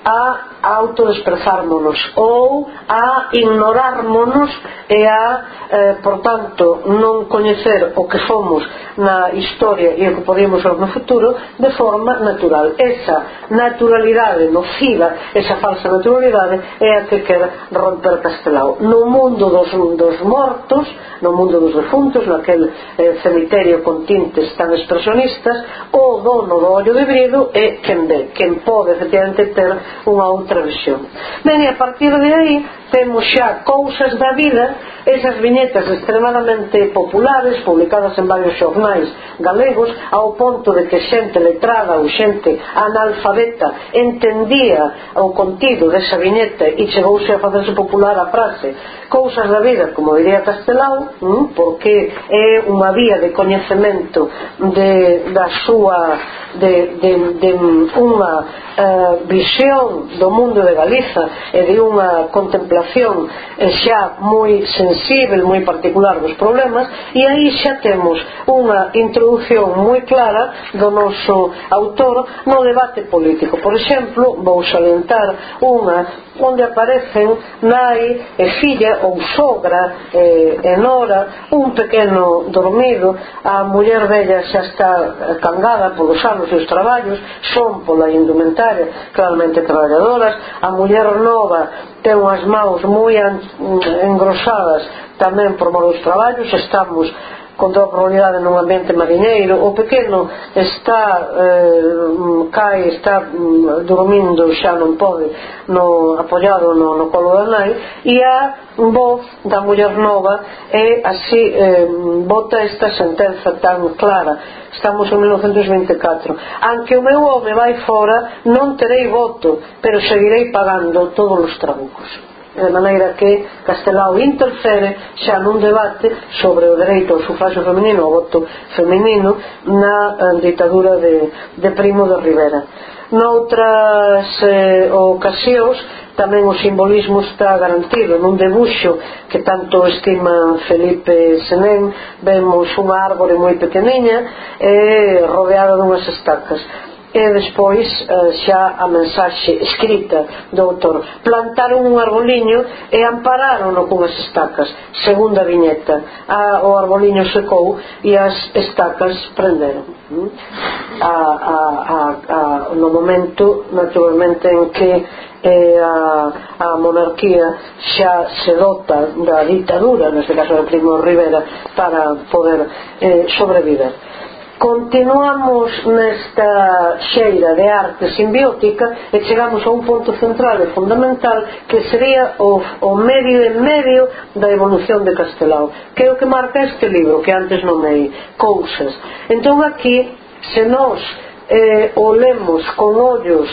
a autodesprezármonos ou a ignorármonos e a, por tanto, non coñecer o que fomos na historia e o que podemos ser no futuro de forma natural. Esa naturalidade nociva, esa falsa naturalidade é a que quer romper Castelao. No mundo dos mortos, no mundo dos defuntos, naquele cemiterio con tintes tan expresionistas, o dono do ollo de brido é quen ve, quen pode efectivamente ter unha outra visión. Ben, e a partir de aí temos xa cousas da vida, esas viñetas extremadamente populares, publicadas en varios xornais galegos, ao ponto de que xente letrada ou xente analfabeta entendía o contido desa viñeta e chegouse a facerse popular a frase cousas da vida, como diría Castelao, porque é unha vía de coñecemento da súa de unha visión do mundo de Galiza e de unha contemplación xa moi sensible, moi particular dos problemas, e aí xa temos unha introducción moi clara do noso autor no debate político. Por exemplo, vou salientar unha onde aparecen nai e filla ou sogra e nora, un pequeno dormido, a muller vella xa está cangada polos anos e os traballos, son pola indumentaria claramente traballadoras, a muller nova ten unhas maus moi engrosadas tamén por mor dos traballos, estamos con toda probabilidade nun ambiente mariñeiro, o pequeno está está dormindo, xa non pode, apoiado no colo da nai, e a voz da muller nova é así, bota esta sentenza tan clara. Estamos en 1924. Aunque o meu home vai fora, non terei voto, pero seguirei pagando todos os trabucos. De maneira que Castelao interfere xa nun debate sobre o dereito ao sufragio feminino, ao voto feminino, na ditadura de Primo de Rivera. Noutras ocasións tamén o simbolismo está garantido. Nun debuxo que tanto estima Felipe Senén, vemos unha árbore moi pequeniña rodeada dunhas estacas, e despois xa a mensaxe escrita do autor: plantaron un arboliño e amparárono cunhas estacas. Segunda viñeta: o arboliño secou e as estacas prenderon. No momento, naturalmente, en que a monarquía xa se dota da ditadura, neste caso de Primo de Rivera, para poder sobreviver. Continuamos nesta xeira de arte simbiótica e chegamos a un ponto central e fundamental, que sería o medio en medio da evolución de Castelao, que é o que marca este libro que antes nomei, Cousas. Entón aquí, se nós o lemos con ollos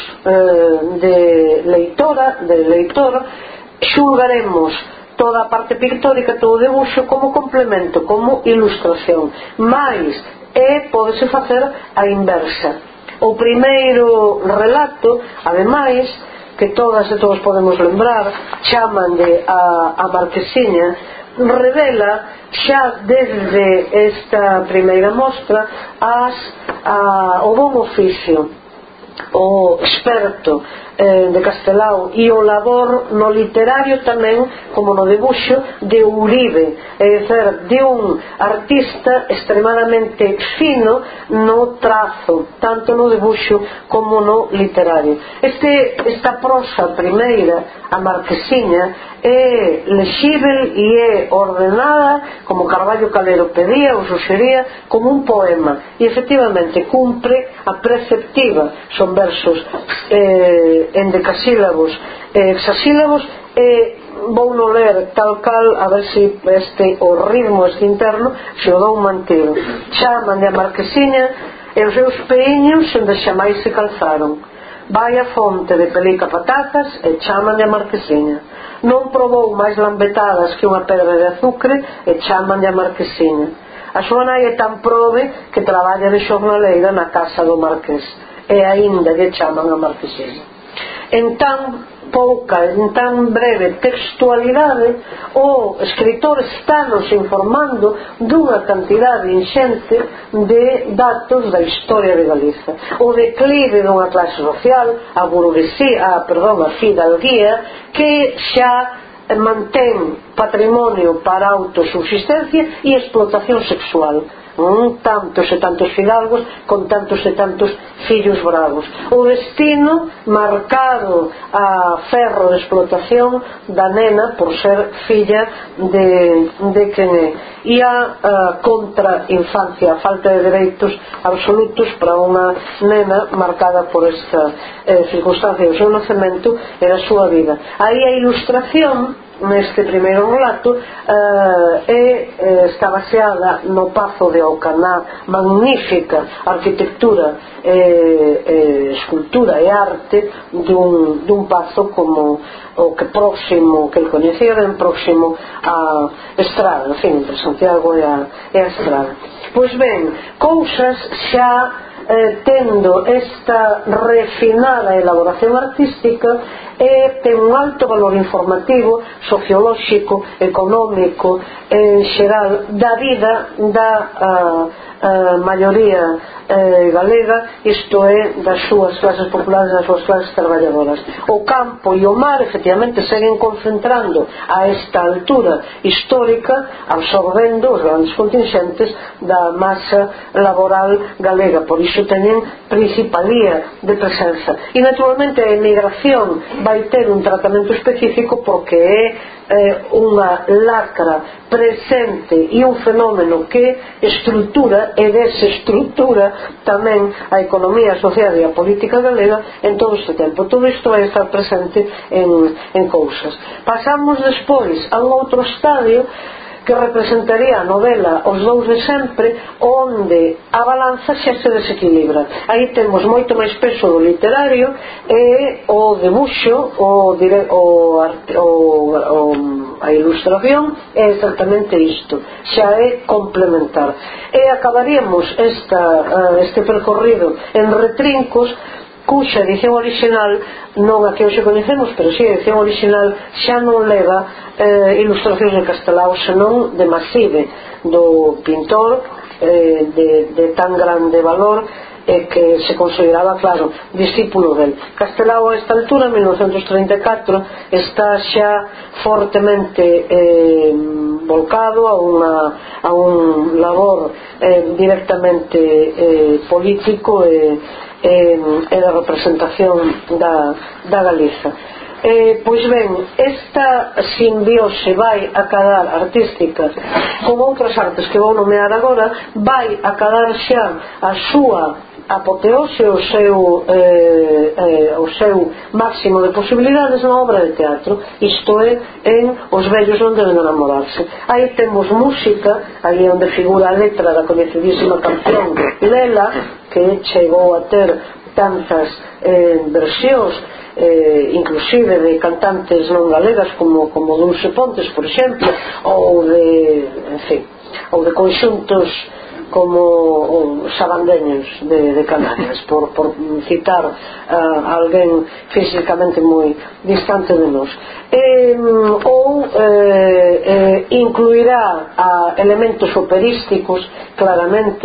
de leitor, xulgaremos toda a parte pictórica, todo o debuxo como complemento, como ilustración, mais pódese facer a inversa. O primeiro relato, ademais, que todas e todos podemos lembrar, chamanlle a Marquesiña, revela xa desde esta primeira mostra o bon oficio, o experto de Castelao e o labor no literario tamén, como no debuxo, de Uribe, é dizer, de un artista extremadamente fino no trazo, tanto no debuxo como no literario. Esta prosa primeira, a Marquesiña, é lexível e é ordenada, como Carballo Calero pedía ou suxería, como un poema, e efectivamente cumpre a preceptiva. Son versos endecasílabos e hexasílabos, e vou no ler tal cal, a ver se o ritmo interno se o dou mantido. Chaman de a Marquesiña e os seus peíños onde xamais se calzaron. Vai a fonte de pelica patatas e chaman de a Marquesiña. Non probou máis lambetadas que unha pedra de azucre e chaman de a Marquesiña. A súa nai é tan prove que traballa de xornaleira na casa do Marqués, e aínda lle chaman a Marquesiña. en tan pouca, en tan breve textualidade, o escritor estános informando dunha cantidade inxente de datos da historia de Galiza. O declive dunha clase social, a burguesía, a fidalguía, que xa mantén patrimonio para autosubsistencia e explotación sexual, tantos e tantos fidalgos con tantos e tantos fillos bravos. O destino marcado a ferro de explotación da nena por ser filla de quen é, e a contrainfancia, a falta de dereitos absolutos para unha nena marcada por esta circunstancia do seu nacemento e da súa vida. Aí a ilustración neste primeiro relato está baseada no Pazo de Alcaná, magnífica arquitectura, escultura e arte dun pazo como o que próximo, que el coñecía ben próximo á estrada, en fin, entre Santiago e a estrada. Pois ben, cousas xa tendo esta refinada elaboración artística, ten un alto valor informativo, sociolóxico, económico, en xeral da vida da maioría galega, isto é, das súas clases populares, das súas clases traballadoras. O campo e o mar efectivamente seguen concentrando a esta altura histórica, absorbendo os grandes contingentes da masa laboral galega, por iso teñen principalía de presenza. E naturalmente a emigración vai ter un tratamento específico porque é unha lacra presente e un fenómeno que estrutura e desestrutura tamén a economía social e a política galega en todo este tempo. Todo isto vai estar presente en cousas. Pasamos despois a un outro estadio que representaría a novela Os dous de sempre, onde a balanza xa se desequilibra. Aí temos moito máis peso do literario e o debuxo, a ilustración é exactamente isto, xa é complementar. E acabaríamos este percorrido en retrincos, cuxa edición original, non a que hoxe coñecemos, pero si a edición original xa non leva ilustracións de Castelao, senón de Maside, do pintor de tan grande valor que se consideraba, claro, discípulo del. Castelao a esta altura, en 1934, está xa fortemente volcado a un labor directamente político e da representación da Galiza. Pois ben, esta simbiose vai acadar artística con outras artes que vou nomear agora, vai acadar xa a súa apoteose, o seu máximo de posibilidades na obra de teatro, isto é, en Os vellos non deben enamorarse. Aí temos música, aí onde figura a letra da coñecidísima canción Lela, que chegou a ter tantas versións, inclusive de cantantes non galegas como Dulce Pontes, por exemplo, ou de conxuntos como os sabandeños de Canarias, por citar a alguén físicamente moi distante de nós. Ou incluirá a elementos operísticos, claramente,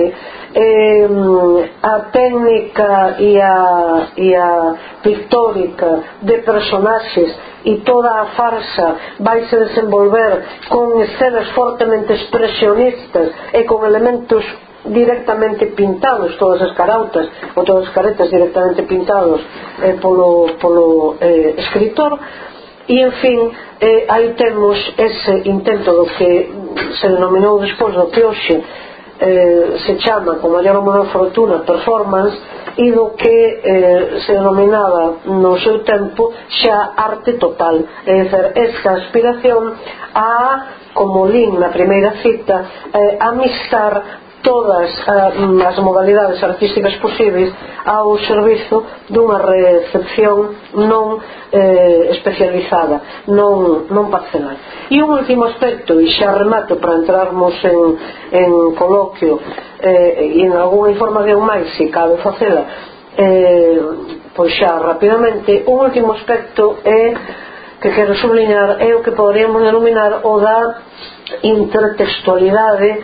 a técnica e a pictórica de personaxes, e toda a farsa vai se desenvolver con escenas fortemente expresionistas e con elementos directamente pintados, todas as carautas ou todas as caretas directamente pintados polo escritor. E en fin, aí temos ese intento do que se denominou despois, do que hoxe se chama con maior ou menor fortuna performance, e do que se denominaba no seu tempo xa arte total, é dizer, esta aspiración a, como lín na primeira cita, amistar todas as modalidades artísticas posibles ao servizo dunha recepción non especializada, non parcelar. E un último aspecto, e xa remato para entrarmos en coloquio e en algunha información máis, se cabe facela, pois xa rapidamente un último aspecto que quero subliñar é o que poderíamos denominar o da intertextualidade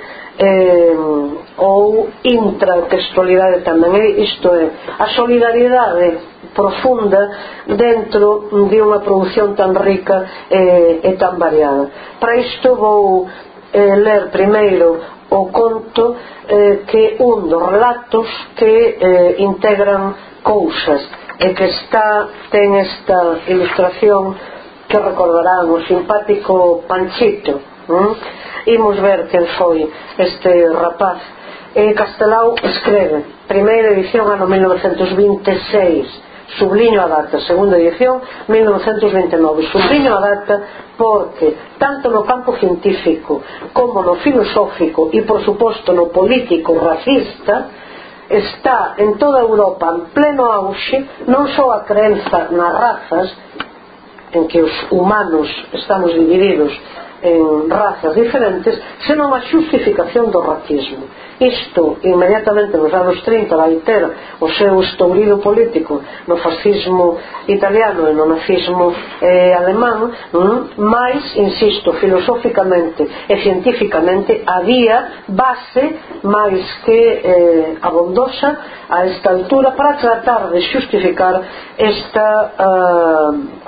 ou intratextualidade tamén, isto é, a solidariedade profunda dentro de unha produción tan rica e tan variada. Para isto vou ler primeiro o conto que un dos relatos que integran cousas e que ten esta ilustración que recordarán o simpático Panchito. Imos ver quen foi este rapaz. Castelao escreve, primeira edición ano 1926, subliño a data, segunda edición 1929, subliño a data porque tanto no campo científico como no filosófico e por suposto no político racista está en toda Europa en pleno auxe non só a creenza nas razas, en que os humanos estamos divididos en razas diferentes, senón a xustificación do racismo. Isto inmediatamente nos anos 30 vai ter o seu estourido político no fascismo italiano e no nazismo alemán, mas, insisto, filosóficamente e científicamente había base máis que abondosa a esta altura para tratar de xustificar esta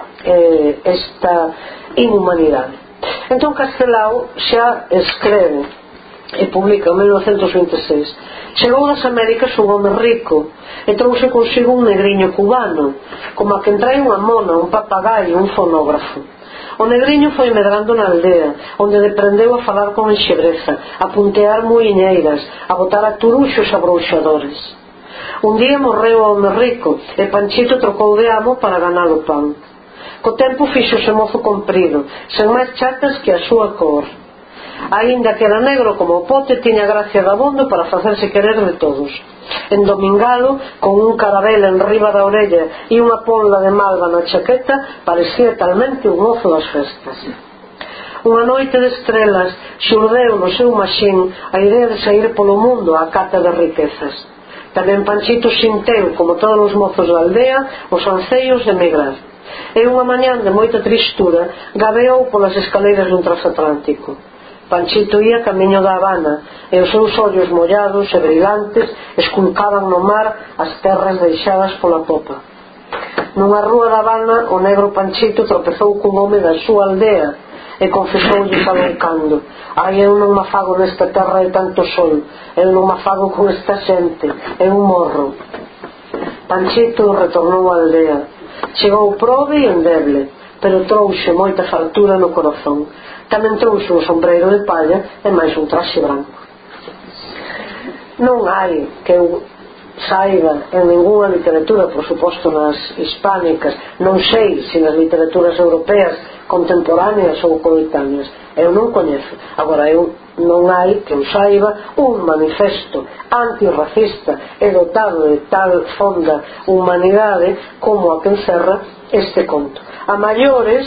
inhumanidade. Entón Castelao xa escreve e publica en 1926: chegou das Américas un home rico e trouxe consigo un negriño cubano, como a quen trae unha mona, un papagaio, un fonógrafo. O negriño foi medrando na aldea, onde deprendeu a falar con enxebreza, a puntear muiñeiras, a botar a turuxos abrouxadores. Un día morreu o home rico e Panchito trocou de amo para ganar o pan. Co tempo fíxose mozo comprido, sen máis chatas que a súa cor. Aínda que era negro como o pote, tiña gracia de abondo para facerse querer de todos. Endomingado, con un carabel en riba da orella e unha ponla de malva na chaqueta, parecía talmente un mozo das festas. Unha noite de estrelas xurdeu no seu maxín a idea de sair polo mundo á cata de riquezas. Tamén Panchito sinteu, como todos os mozos da aldea, os anseios de emigrar. E unha mañán de moita tristura gabeou polas escaleiras dun transatlántico. Panchito ia camiño da Habana e os seus ollos mollados e brillantes esculcaban no mar as terras deixadas pola popa. Nunha rúa da Habana o negro Panchito tropezou cun home da súa aldea e confesoulle saloncando: ai, eu non me afago nesta terra de tanto sol, eu non me afago con esta xente, eu morro. Panchito retornou á aldea. Chegou prove e endeble, pero trouxe moita fartura no corazón. Tamén trouxe un sombreiro de palla e máis un traxe branco. Non hai que eu saiba en ninguna literatura, por suposto nas hispánicas, non sei se nas literaturas europeas contemporáneas ou coetáneas, eu non coñezo. Agora, eu non hai que eu saiba un manifesto antirracista e dotado de tal fonda humanidade como a que encerra este conto. A maiores,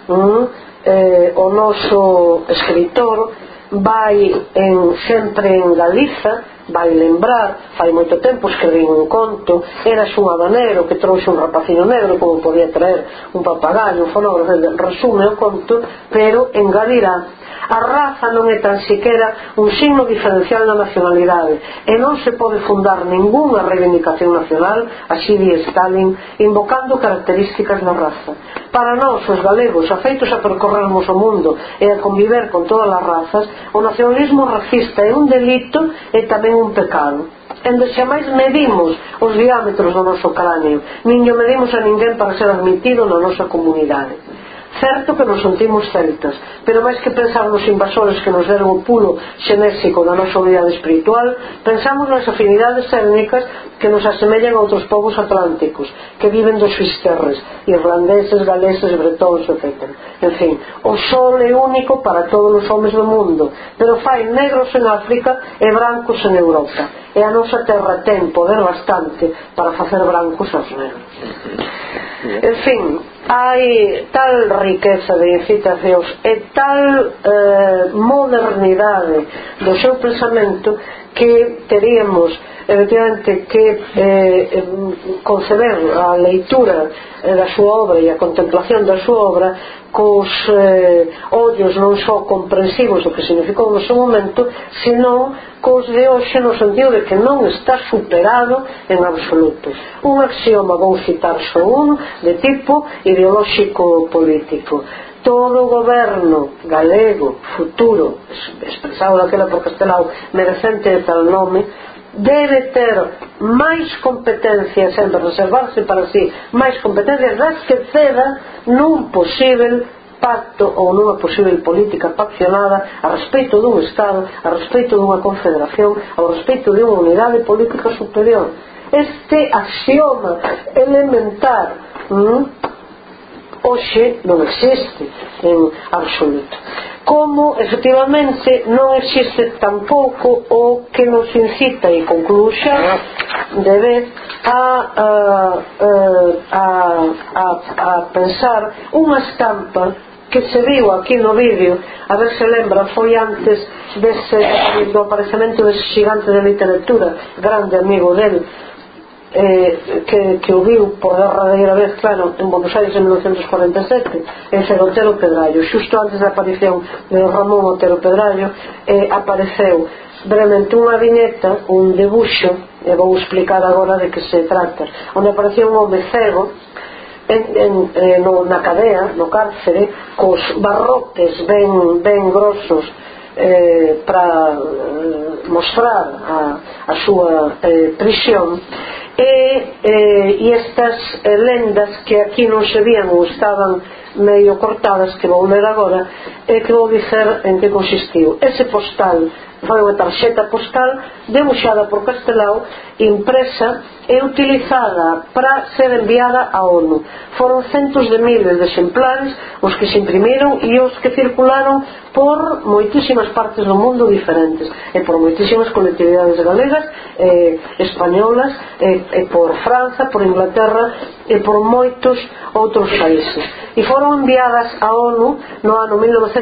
o noso escritor vai sempre en Galiza, vai lembrar, fai moito tempo escrevín un conto, eras un habanero que trouxe un rapaciño negro como podía traer un papagayo, un fonógrafo, resume o conto, pero engadirá: a raza non é tan siquera un signo diferencial da nacionalidade e non se pode fundar ningunha reivindicación nacional, así di Stalin, invocando características da raza. Para nós, os galegos, afeitos a percorrermos o mundo e a conviver con todas as razas, o nacionalismo racista é un delito e tamén un pecado. Ende xamais medimos os diámetros do noso cráneo, nin o medimos a ninguén para ser admitido na nosa comunidade. Certo que nos sentimos celtas, pero máis que pensar nos invasores que nos deron o pulo xenésico da nosa unidade espiritual, pensamos nas afinidades étnicas que nos asemellan a outros povos atlánticos que viven dos fisterres, irlandeses, galeses, bretóns, etc. En fin, o sol é único para todos os homes do mundo, pero fai negros en África e brancos en Europa, e a nosa terra ten poder bastante para facer brancos aos negros. En fin, hai tal riqueza de incitacións e tal modernidade do seu pensamento que teríamos efectivamente que conceber a leitura da súa obra e a contemplación da súa obra cos ollos non só comprensivos do que significou no seu momento, senón cos de hoxe, no sentido de que non está superado en absoluto. Un axioma, vou citar só un, de tipo ideolóxico político: todo goberno galego futuro, expresado daquela por Castelao, merecente de tal nome, debe ter máis competencias, sempre reservarse para si máis competencias das que ceda nun posible pacto ou nunha posible política paccionada a respeito dun Estado, a respeito dunha confederación, a respeito de unha unidade política superior. Este axioma elementar hoxe non existe en absoluto, como efectivamente non existe tampouco o que nos incita, e concluo xa de vez, a pensar unha estampa que se viu aquí no vídeo, a ver se lembra, foi antes do aparecemento dese xigante de literatura, grande amigo del, que o viu por derradeira vez, claro, en Buenos Aires en 1947, ese Otero Pedrallo. Xusto antes da aparición de Ramón Otero Pedrallo, apareceu brevemente unha viñeta, un debuxo, e vou explicar agora de que se trata, onde apareceu un home cego na cadea, no cárcere, cos barrotes ben grosos, para mostrar a súa prisión, e estas lendas que aquí non se vían ou estaban medio cortadas, que vou ler agora, e que vou dizer en que consistiu. Ese postal foi unha tarxeta postal debuxada por Castelao, impresa e utilizada para ser enviada á ONU. Foron centos de miles de exemplares os que se imprimiron e os que circularon por moitísimas partes do mundo diferentes, e por moitísimas colectividades galegas, españolas, e por França, por Inglaterra e por moitos outros países, e foron enviadas á ONU no ano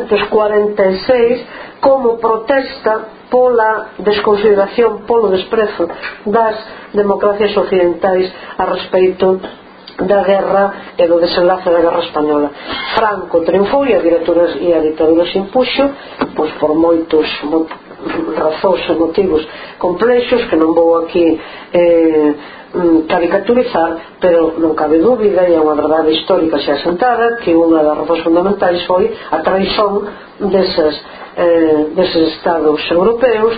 1946 como protesta pola desconsideración, polo desprezo das democracias occidentais a respeito da guerra e do desenlace da guerra española. Franco triunfou e a ditadura se impuxo, pois por moitos razóns e motivos complexos que non vou aquí caricaturizar, pero non cabe dúbida, e é unha verdade histórica xa asentada, que unha das razóns fundamentais foi a traición deses estados europeos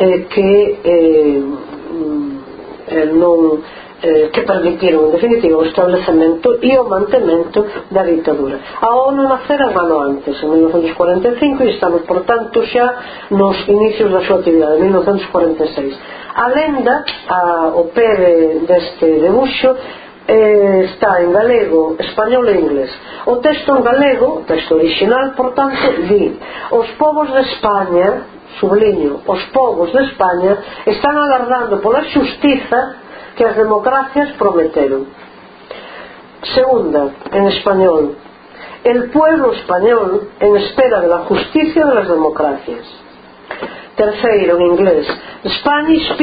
que permitiron en definitiva o establecemento e o mantemento da ditadura. A ONU nacera un ano antes, en 1945, e estamos por tanto xa nos inicios da súa actividade, en 1946. A lenda, o pé deste debuxo, está en galego, español e inglés. O texto en galego, o texto original, por tanto, di: os povos de España, subliño, os povos de España están agardando pola xustiza que as democracias prometeron. Segunda, en español: el pueblo español en espera de la justicia de las democracias. Terceiro, en inglés: Spanish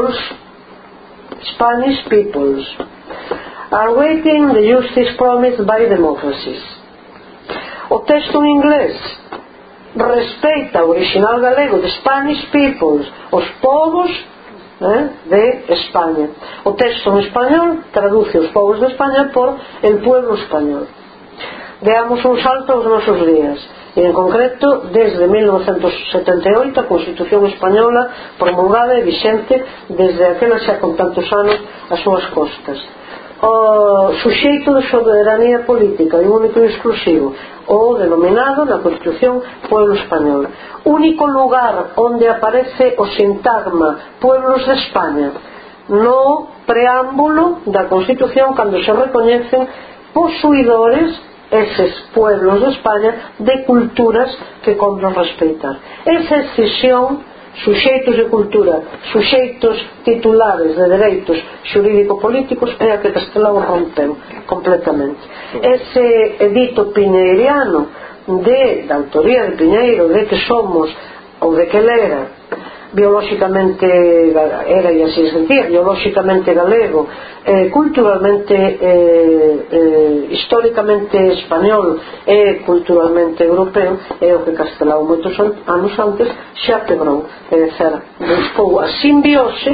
peoples are waiting the justice promised by democracies. O texto en inglés respeita o original galego de Spanish peoples, os povos de España. O texto en español traduce os povos de España por el pueblo español. Veamos un salto aos nosos días, e en concreto desde 1978 a Constitución Española promulgada e vixente desde aquela xa con tantos anos as súas costas. O suxeito de soberanía política e único e exclusivo, o denominado na Constitución pueblo español. Único lugar onde aparece o sintagma pueblos de España no preámbulo da Constitución, cando se recoñecen posuidores, eses pueblos de España, de culturas que compran respeitar. Esa escisión, suxeitos de cultura, suxeitos titulares de dereitos xurídico-políticos, é a que Castelao rompeu completamente. Ese edito piñeiriano da autoría de Piñeiro, de que somos, ou de que ele era biolóxicamente era e así sentir, biolóxicamente galego, culturalmente históricamente español e culturalmente europeo, é o que Castelao moitos anos antes xa quebrou, é dizer, buscou a simbiose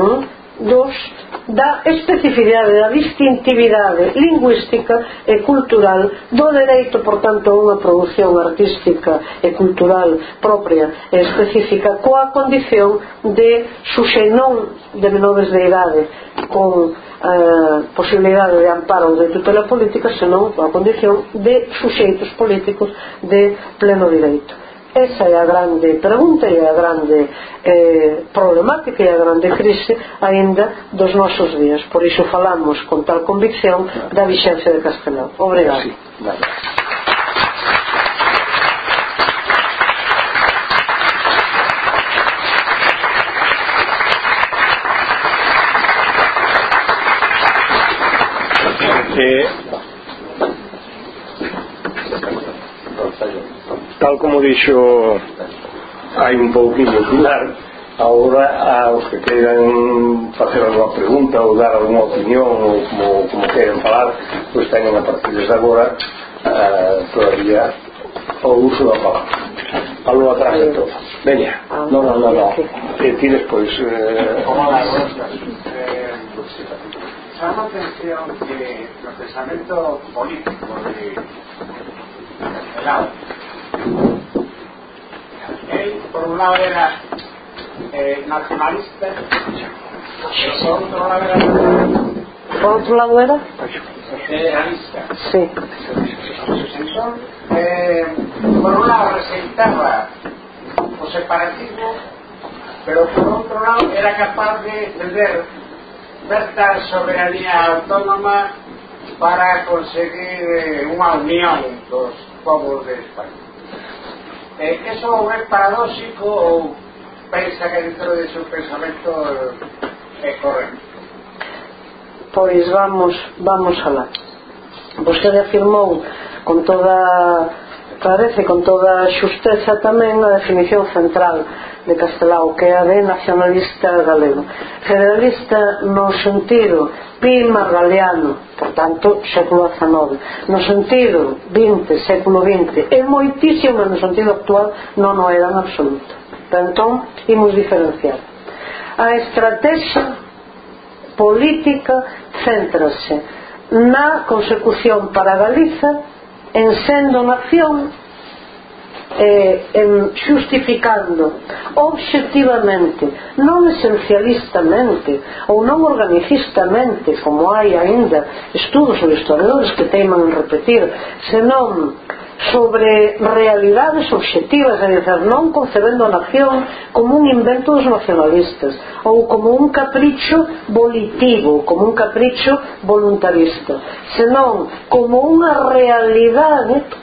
da especificidade, da distintividade lingüística e cultural do dereito, por tanto, a unha produción artística e cultural propia e específica, coa condición de non de menores de idade con posibilidade de amparo de tutela política, senón coa condición de suxeitos políticos de pleno direito. Esa é a grande pregunta e a grande problemática e a grande crise aínda dos nosos días. Por iso falamos con tal convicción da vixencia de Castelao. Obrigado. Sí, vale. Tal como dixo hai un pouquinho Pilar, agora aos que queiran facer alguma pregunta ou dar alguma opinión ou como queiran falar, pois teñen a partir de agora todavía o uso da palabra. Algo atrás de todo. Veña. No. Ti despois como las rosas. Llama la atención que el pensamiento político de Castelao, él por un lado era nacionalista, pero por otro lado era federalista. Sí. Entonces, por un lado representaba el separatismo, pero por otro lado era capaz de defender cierta soberanía autónoma para conseguir una unión dos povos de España. ¿Eso es paradójico o pensa que dentro de su pensamento é correcto? Pois vamos alá. Vostede afirmou con toda clareza e con toda xusteza tamén a definición central de Castelao, que é a de nacionalista galego. Federalista no sentido primargaliano, por tanto, século XIX, no sentido XX, século XX, e moitísimo no sentido actual non o era en absoluto. Entón, imos diferenciar. A estrategia política céntrase na consecución para Galiza en sendo nación, en xustificando obxectivamente, non esencialistamente ou non organicistamente, como hai aínda estudos sobre historiadores que teiman en repetir, senón sobre realidades obxectivas, é dizer, non concebendo a nación como un invento dos nacionalistas ou como un capricho volitivo, como un capricho voluntarista, senón como unha realidade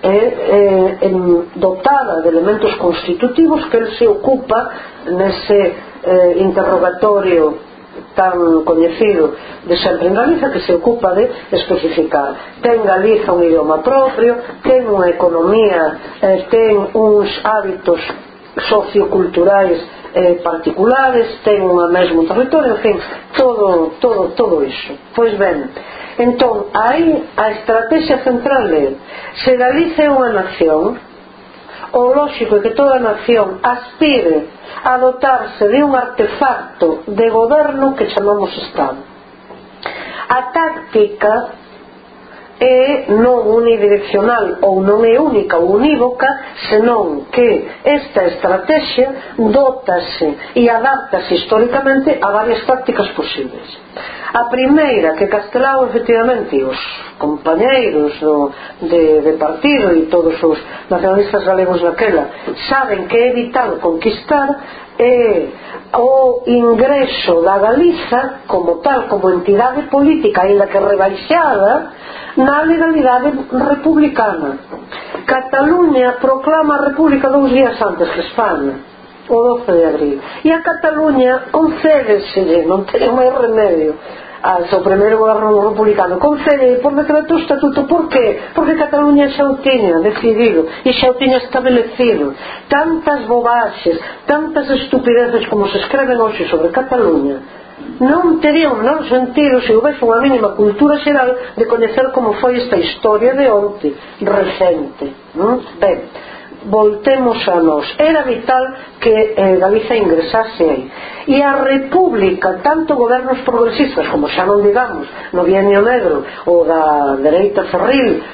dotada de elementos constitutivos que el se ocupa nese interrogatorio tan coñecido de sempre en Galiza, que se ocupa de especificar. Ten Galiza un idioma propio, ten unha economía, ten uns hábitos socioculturais particulares, ten un mesmo territorio, en fin, todo iso. Pois ben, entón, aí a estrategia central é: se Galiza é unha nación, o lógico é que toda nación aspire a dotarse de un artefacto de goberno que chamamos Estado. A táctica é non unidireccional ou non é única ou unívoca, senón que esta estrategia dótase e adáptase históricamente a varias tácticas posibles. A primeira, que Castelao efectivamente e os compañeiros de partido e todos os nacionalistas galegos daquela saben que é vital conquistar, é o ingreso da Galiza como tal, como entidade política, ainda que rebaixada, na legalidade republicana. Cataluña proclama a república 2 días antes que España, o 12 de abril, e a Cataluña concédeselle, non ten máis remedio, o primeiro goberno republicano concede por decreto o estatuto. Por qué? Porque Cataluña xa o tiña decidido e xa o tiña establecido. Tantas bobaxes, tantas estupideces como se escreven hoxe sobre Cataluña non terían o menor sentido se houvese unha mínima cultura xeral de coñecer como foi esta historia de onte recente. Ben, voltemos a nós. Era vital que Galicia ingresase aí, e a República, tanto gobernos progresistas como xa non digamos no Bienio Negro ou da dereita ferril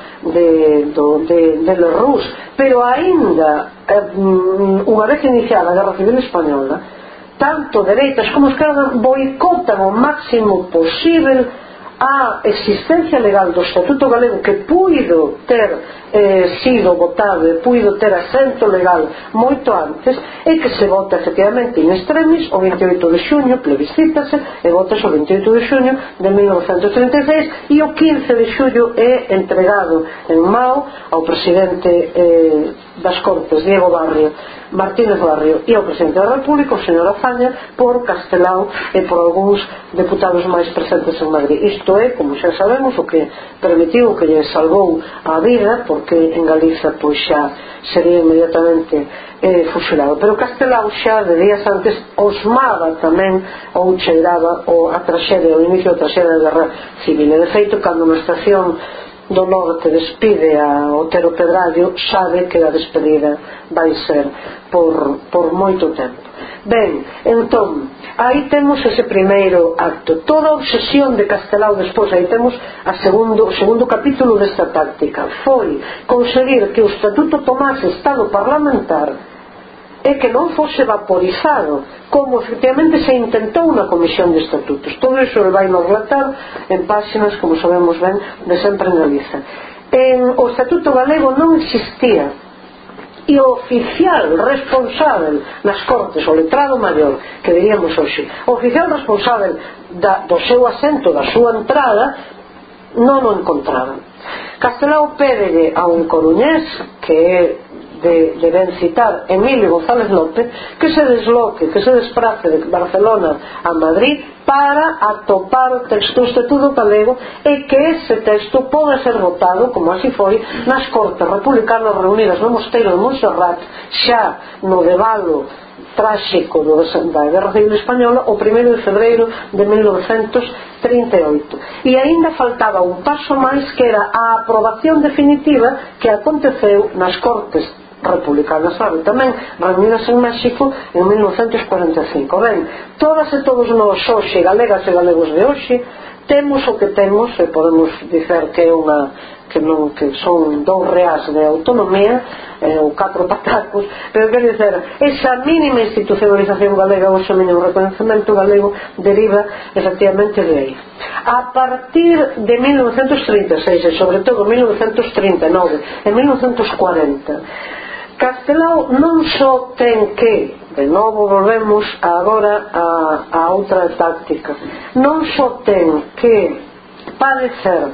de Lerroux, pero aínda unha vez iniciada a Guerra Civil Española, tanto dereitas como esquerdas boicotan o máximo posible a existencia legal do Estatuto Galego, que puido ter sido votado e puido ter asento legal moito antes, e que se vota efectivamente in extremis o 28 de xuño, plebiscítase e votase o 28 de xuño de 1936, e o 15 de xullo é entregado en Mao ao presidente das Cortes, Diego Barrio, Martínez Barrio, e ao presidente da República, o señor Azaña, por Castelao e por algúns deputados máis presentes en Madrid. Isto é, como xa sabemos, o que permitiu, que lle salvou a vida, porque en Galiza pois xa sería inmediatamente fusilado. Pero Castelao xa de días antes osmaba tamén ou cheiraba a traxedia, o inicio da traxedia da Guerra Civil. E de feito, cando na estación do norte despide a Otero Pedrallo, sabe que a despedida vai ser por moito tempo. Ben, entón, aí temos ese primeiro acto, toda a obsesión de Castelao. Despois aí temos o segundo capítulo desta táctica, foi conseguir que o estatuto tomase estado parlamentar e que non fose vaporizado, como efectivamente se intentou na Comisión de Estatutos. Todo iso vai nos relatar en páxinas, como sabemos ben, de Sempre en Galiza. O Estatuto Galego non existía, e o oficial responsável nas Cortes, o letrado maior, que diríamos hoxe, o oficial responsável do seu asento, da súa entrada, non o encontraba. Castelao pédele a un coruñés, que é de ben citar, Emilio González López, que se desloque, que se desprace de Barcelona a Madrid para atopar o texto do Estatuto Galego, e que ese texto pode ser votado, como así foi, nas Cortes Republicanas reunidas no Mosteiro de Montserrat, xa no debalo tráxico da Guerra Civil Española, o 1 de febreiro de 1938. E aínda faltaba un paso máis, que era a aprobación definitiva, que aconteceu nas Cortes Republicanas, sabe, tamén reunidas en México en 1945. Ben, todas e todos nós hoxe, galegas e galegos de hoxe, temos o que temos, e podemos dicer que é que son 2 reais de autonomía, ou 4 patacos, pero quero dizer, esa mínima institucionalización galega, ou ese mínimo reconhecimento galego, deriva efectivamente de aí. A partir de 1936 e sobre todo 1939 e 1940, Castelao non só ten que, de novo volvemos agora a outra táctica, non só ten que padecer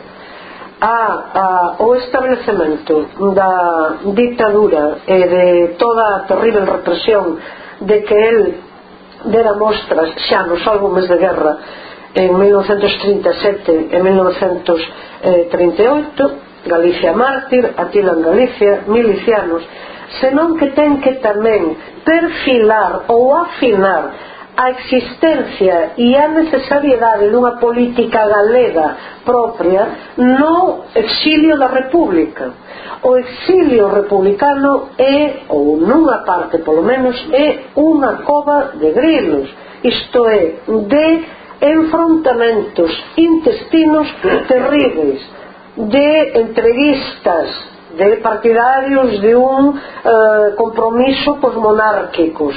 o establecemento da ditadura e de toda a terrible represión de que el dera mostras xa nos álbumes de guerra en 1937 e 1938, Galicia mártir, Atila en Galicia, milicianos, senón que ten que tamén perfilar ou afinar a existencia e a necesariedade dunha política galega propia no exilio da República. O exilio republicano é, ou nunha parte polo menos, é unha cova de grilos, isto é, de enfrontamentos intestinos terribles, de entrevistas de partidarios de un compromiso cos monárquicos,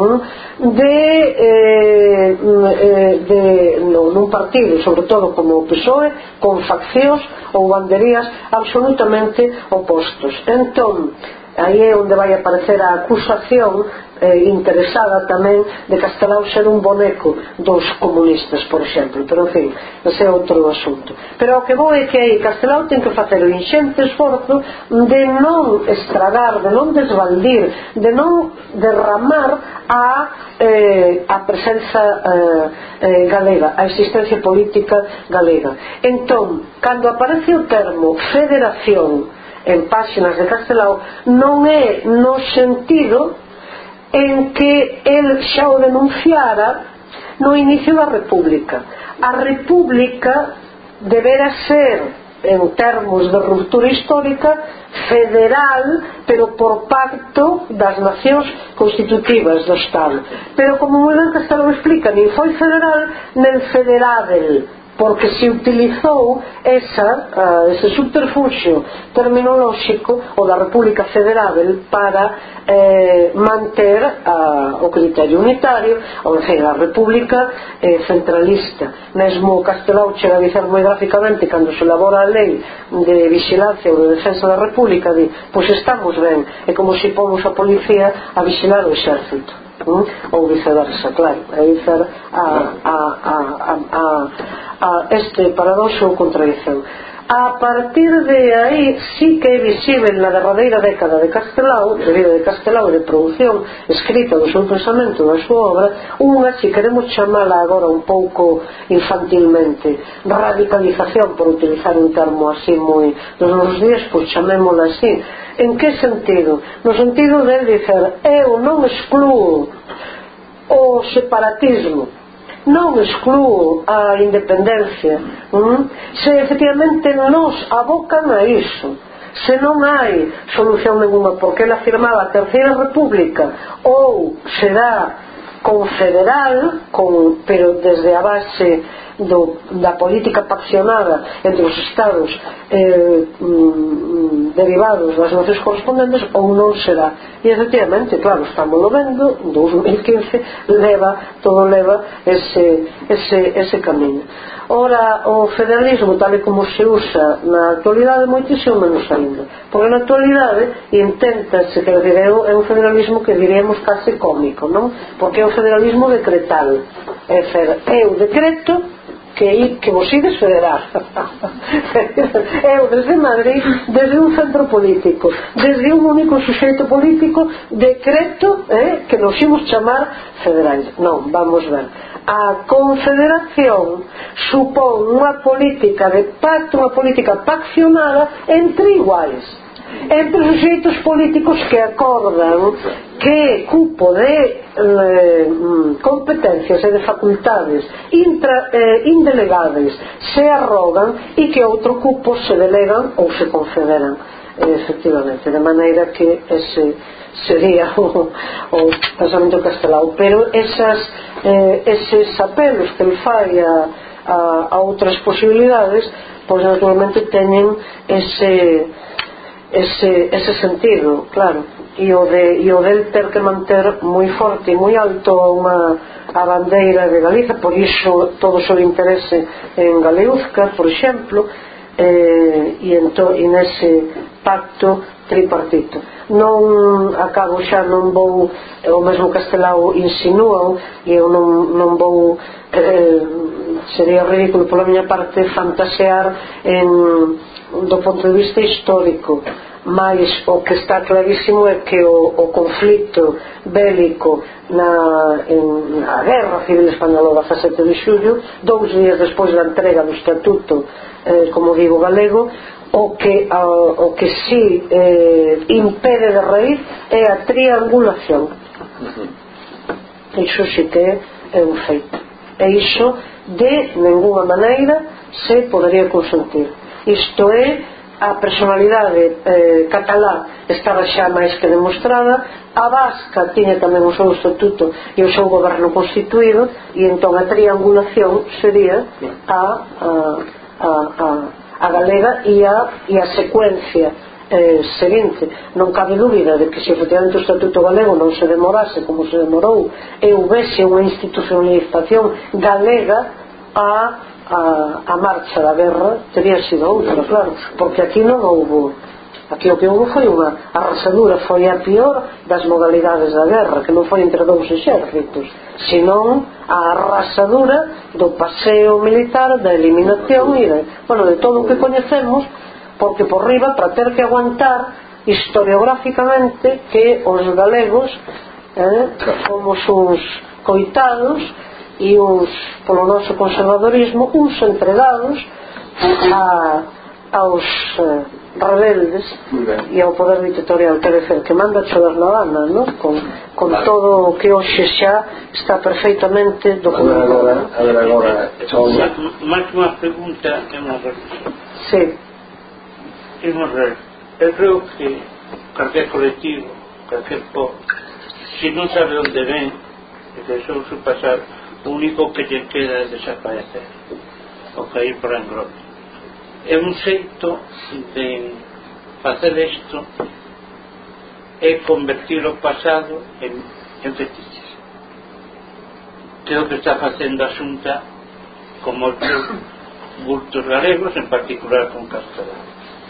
nun partido, sobre todo como o PSOE, con faccións ou banderías absolutamente opostos. Entón, aí é onde vai aparecer a acusación interesada tamén de Castelao ser un boneco dos comunistas, por exemplo, pero en fin, ese é outro asunto. Pero o que vou é que aí Castelao ten que facer o inxente esforzo de non estragar, de non desvaldir, de non derramar a presenza galega, a existencia política galega. Entón, cando aparece o termo federación en páxinas de Castelao, non é no sentido en que el xa o denunciara no inicio da República. A República debera ser, en termos de ruptura histórica, federal, pero por pacto das nacións constitutivas do Estado. Pero como moi ben Castelao explica, nin foi federal nen federável, porque se utilizou ese subterfugio terminolóxico o da República Federável para manter o criterio unitario, ou en a República centralista. Mesmo Castelao chega a dizer moi gráficamente cando se elabora a lei de vigilancia ou de defensa da República, di, pois estamos ben, é como se pomos a policía a vigilar o exército, ou viceversa, claro, é dizer a este paradoxo ou contradición. A partir de aí sí que é visible na derradeira década de Castelao, de vida de Castelao e de produción escrita do seu pensamento, da súa obra, unha, se queremos chamala agora un pouco infantilmente, radicalización, por utilizar un termo así moi dos nosos días, pois chamémola así. En que sentido? No sentido de dizer, eu non excluo o separatismo, non excluo a independencia, se efectivamente nos abocan a iso, se non hai solución ninguna, porque ele afirmaba a Terceira República ou será confederal, pero desde a base da política paccionada entre os estados derivados das nacións correspondentes, ou non será. E efectivamente, claro, estamos vendo, 2015 todo leva ese camiño. Ora, o federalismo tal e como se usa na actualidade moitísimo menos ainda, porque na actualidade intentase, que é un federalismo que diríamos case cómico, non? Porque é o federalismo decretal, é dizer, eu decreto que vos ides federar. Eu desde Madrid, desde un centro político, desde un único suxeito político, decreto que nos imos chamar federais. Non, vamos ver, a confederación supón unha política de pacto, unha política paccionada entre iguais, entre suxeitos políticos que acordan que cupo de competencias e de facultades indelegables se arrogan e que outro cupo se delegan ou se confederan, efectivamente, de maneira que ese sería o pensamento Castelao. Pero eses apelos que ele fai a outras posibilidades, pois naturalmente teñen ese sentido, claro, e o del ter que manter moi forte e moi alto a bandeira de Galicia, por iso todo o seu interese en Galeuzca, por exemplo, e nese pacto tripartito. Non acabo xa, non vou, o mesmo Castelao insinúa, e eu non vou, sería ridículo pola miña parte fantasear do ponto de vista histórico, mas o que está clarísimo é que o conflito bélico na guerra civil española o 17 de xullo, 2 días despois da entrega do estatuto, como digo, galego, o que si impede de raíz é a triangulación. Iso sí que é un feito, e iso de ninguna maneira se podería consentir. Isto é, a personalidade catalá estaba xa máis que demostrada, a vasca tiña tamén o seu estatuto e o seu goberno constituído, e entón a triangulación sería a galega e a secuencia seguinte. Non cabe dúbida de que se efectivamente o estatuto galego non se demorase como se demorou e houvese unha institucionalización galega, a marcha da guerra teria sido outra, claro, porque aquí non houve Aquí o que houve foi unha arrasadura, foi a pior das modalidades da guerra, que non foi entre dous exércitos, senón a arrasadura do paseo militar, da eliminación e de todo o que coñecemos, porque por riba, para ter que aguantar historiográficamente que os galegos fomos uns coitados e uns, polo noso conservadorismo, uns entregados aos rebeldes e ao poder dictatorial, quer dizer, que manda chover na Habana, ¿no? con todo o que hoxe xa está perfeitamente documentado. A ver agora máis unha pregunta e unha reflexión. Sí. Eu creo que cualquier colectivo, cualquier povo, se non sabe onde ven e deixou su pasar, o único que lle queda é desaparecer ou cair por engrote. É un xeito de facer isto é convertir o pasado en fetiches, que é o que está facendo a Xunta con os bultos galegos, en particular con Castelao.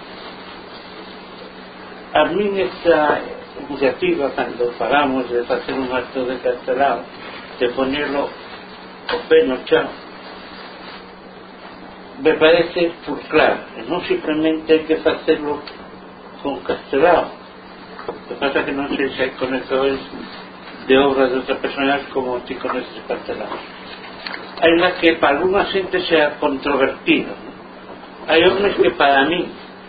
A min esta iniciativa, cando falamos de facer un acto de Castelao, de ponerlo o pé no chão, me parece por claro, non simplemente hai que facerlo con Castelao. O que pasa que non sei se hai conectores de obras de outras personas como ti coneces Castelao. Hai unha que para alguna xente sea controvertida, hai outras que para mí,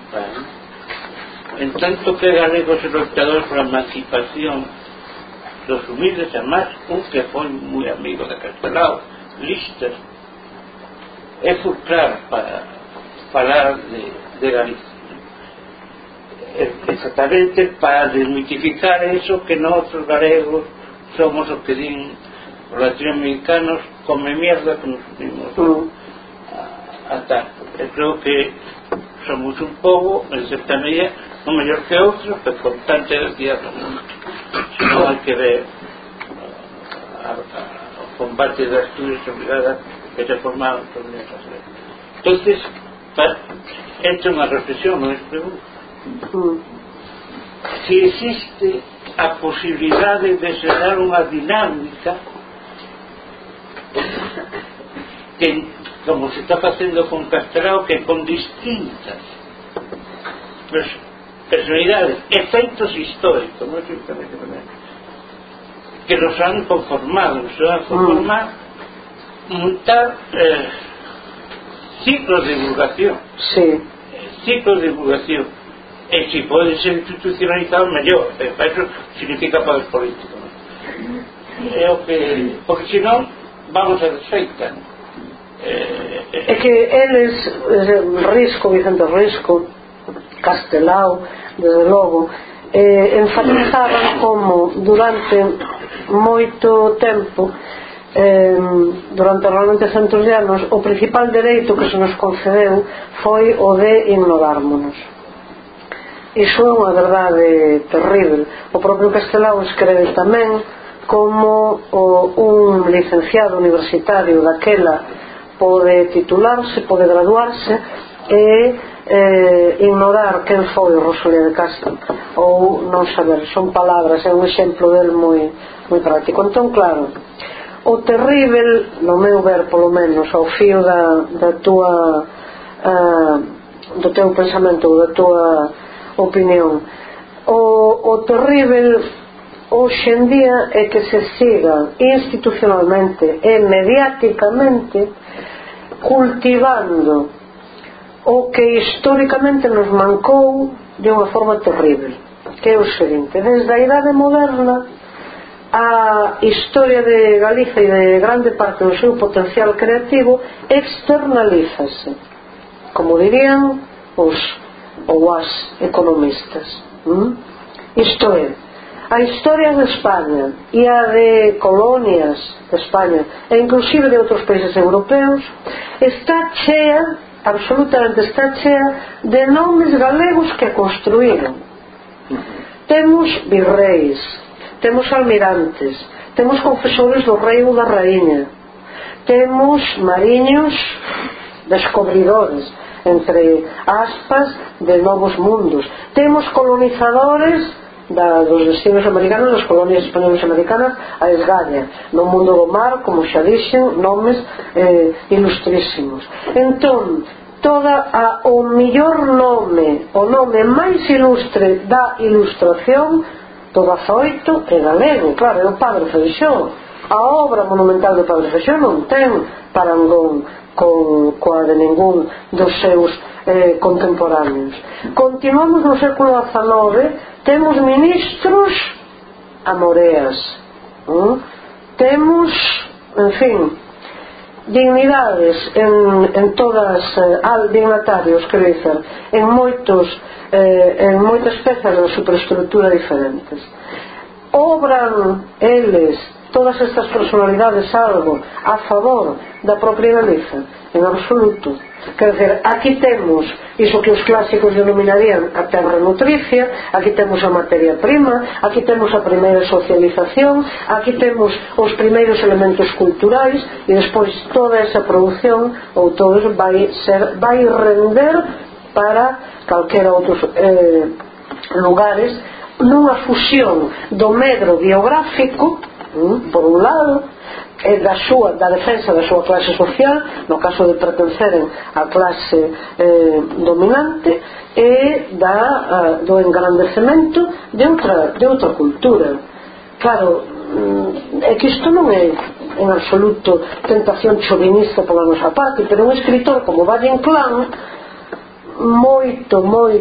en tanto que galegos e loitadores por a emancipación dos humildes, además un que foi moi amigo de Castelao, Lister, é fulcrar para falar de Galicia, exactamente para desmitificar eso que nosotros galegos somos o que din os latinoamericanos come mierda que nos unimos a tal. Eu creo que somos un pobo en certa medida non mellor que outros, pero con tanta identidade do mundo, senón hai que ver o combate das Asturias obligadas que se formaron por esas letras. Entonces entra unha reflexión, non es pregunta, si existe a posibilidade de xerar unha dinámica que, como se está facendo con Castelao, que con distintas personalidades, efectos históricos, non simplemente que nos han conformado, nos han conformado, montar ciclos de divulgación. Sí. Ciclos de divulgación. E si poden ser institucionalizados, mellor. Para eso significa poder político, ¿no? É o que, porque senón vamos a desfeita, ¿no? É que eles, Risco, Vicente Risco, Castelao, desde logo, enfatizaban como durante moito tempo, durante realmente centos de anos, o principal dereito que se nos concedeu foi o de ignorármonos. Iso é unha verdade terrible. O propio Castelao escreve tamén como un licenciado universitario daquela pode titularse, pode graduarse e ignorar quen foi Rosalía de Castro ou non saber, son palabras, é un exemplo del moi práctico. Entón, claro, o terrível, no meu ver polo menos, ao fío da tua do teu pensamento ou da tua opinión, o terrível hoxe en día é que se siga institucionalmente e mediáticamente cultivando o que históricamente nos mancou de unha forma terrible, que é o seguinte: desde a idade moderna a historia de Galicia e de grande parte do seu potencial creativo externalízase, como dirían os economistas. Isto é, a historia de España e a de colonias de España e inclusive de outros países europeos está chea, absolutamente está chea de nomes galegos que construíron. Temos virreis, temos almirantes, temos confesores do rei ou da raíña, temos mariños descobridores, entre aspas, de novos mundos. Temos colonizadores dos destinos americanos, das colonias españolas americanas a esgalla, no mundo do mar, como xa dixen, nomes ilustrísimos. Entón, o mellor nome, o nome máis ilustre da ilustración do 18 é galego, claro, é o Padre Feixóo. A obra monumental do Padre Feixóo non ten parangón coa de ningún dos seus contemporáneos. Continuamos no século XIX, temos ministros a moreas, temos, en fin, dignidades en todas, dignatarios, quero dizer, en moitas pezas da superestructura diferentes. Obran eles, todas estas personalidades, algo a favor da propia Galiza? En absoluto. Quer dizer, aquí temos iso que os clásicos denominarían a terra nutricia, aquí temos a materia prima, aquí temos a primeira socialización, aquí temos os primeiros elementos culturais, e despois toda esa produción ou todo eso vai render para calquera outros lugares, nunha fusión do medro biográfico, por un lado, da defensa da súa clase social, no caso de pertenceren á clase dominante, e do engrandecemento de outra cultura. Claro, é que isto non é en absoluto tentación chauvinista pola nosa parte, pero un escritor como Valle Inclán, moito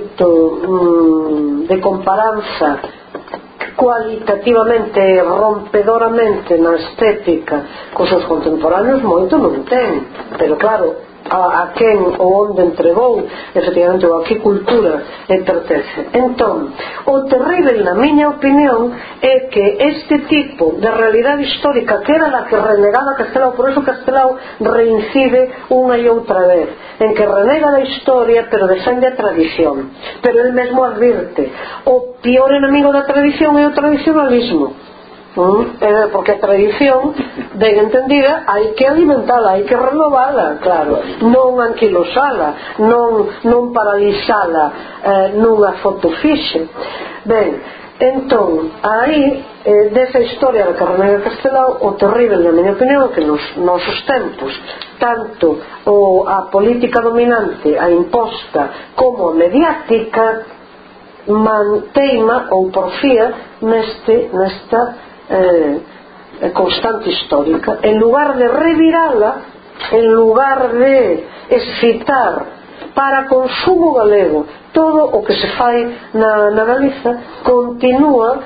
de comparanza cualitativamente, rompedoramente na estética cos seus contemporáneos, moito non ten, pero claro, a quen ou onde entregou efectivamente ou a que cultura pertence. Entón, o terrível, na miña opinión, é que este tipo de realidade histórica, que era a que renegaba Castelao, por eso Castelao reincide unha e outra vez, en que renega da historia pero defende a tradición, pero el mesmo advirte: o pior enemigo da tradición é o tradicionalismo, porque a tradición, ben entendida, hai que alimentala, hai que renovala, claro, non anquilosala, non paralizala nunha foto fixe. Ben, entón, aí desa historia da que renega Castelao, o terrível, na miña opinión, que nos nosos tempos, tanto a política dominante, a imposta, como a mediática, manteima ou porfía nesta constante histórica, en lugar de revirala, en lugar de excitar para consumo galego todo o que se fai na Galiza, continúa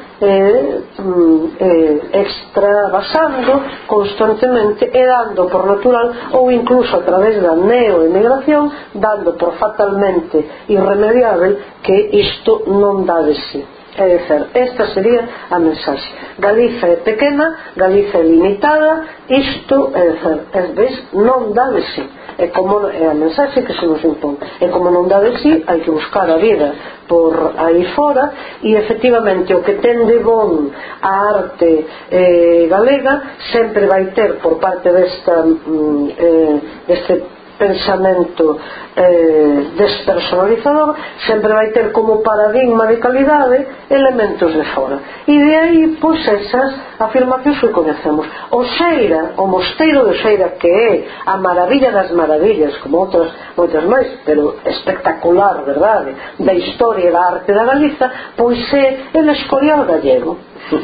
extravasando constantemente e dando por natural, ou incluso a través da neoemigración, dando por fatalmente irremediável que isto non dá de si. É dizer, esta sería a mensaxe: Galiza é pequena, Galiza é limitada, isto é dizer, non dá de si, é como é a mensaxe que se nos impón, e como non dá de si, hai que buscar a vida por aí fora, e efectivamente o que ten de bon a arte galega sempre vai ter, por parte deste pensamento despersonalizador, sempre vai ter como paradigma de calidade elementos de fora, e de aí pois esas afirmacións que conhecemos. O mosteiro de Oseira, que é a maravilla das maravillas, como outras moitas máis, pero espectacular, verdade, da historia e da arte da Galiza, pois é el Escorial gallego.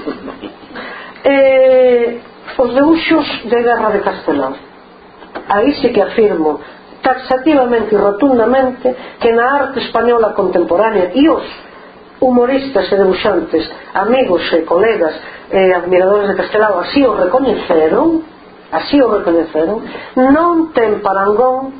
Os debuxos de Guerra de Castelao, aí sí que afirmo taxativamente e rotundamente que na arte española contemporánea, e os humoristas e debuxantes, amigos e colegas e admiradores de Castelao así o recoñeceron, non ten parangón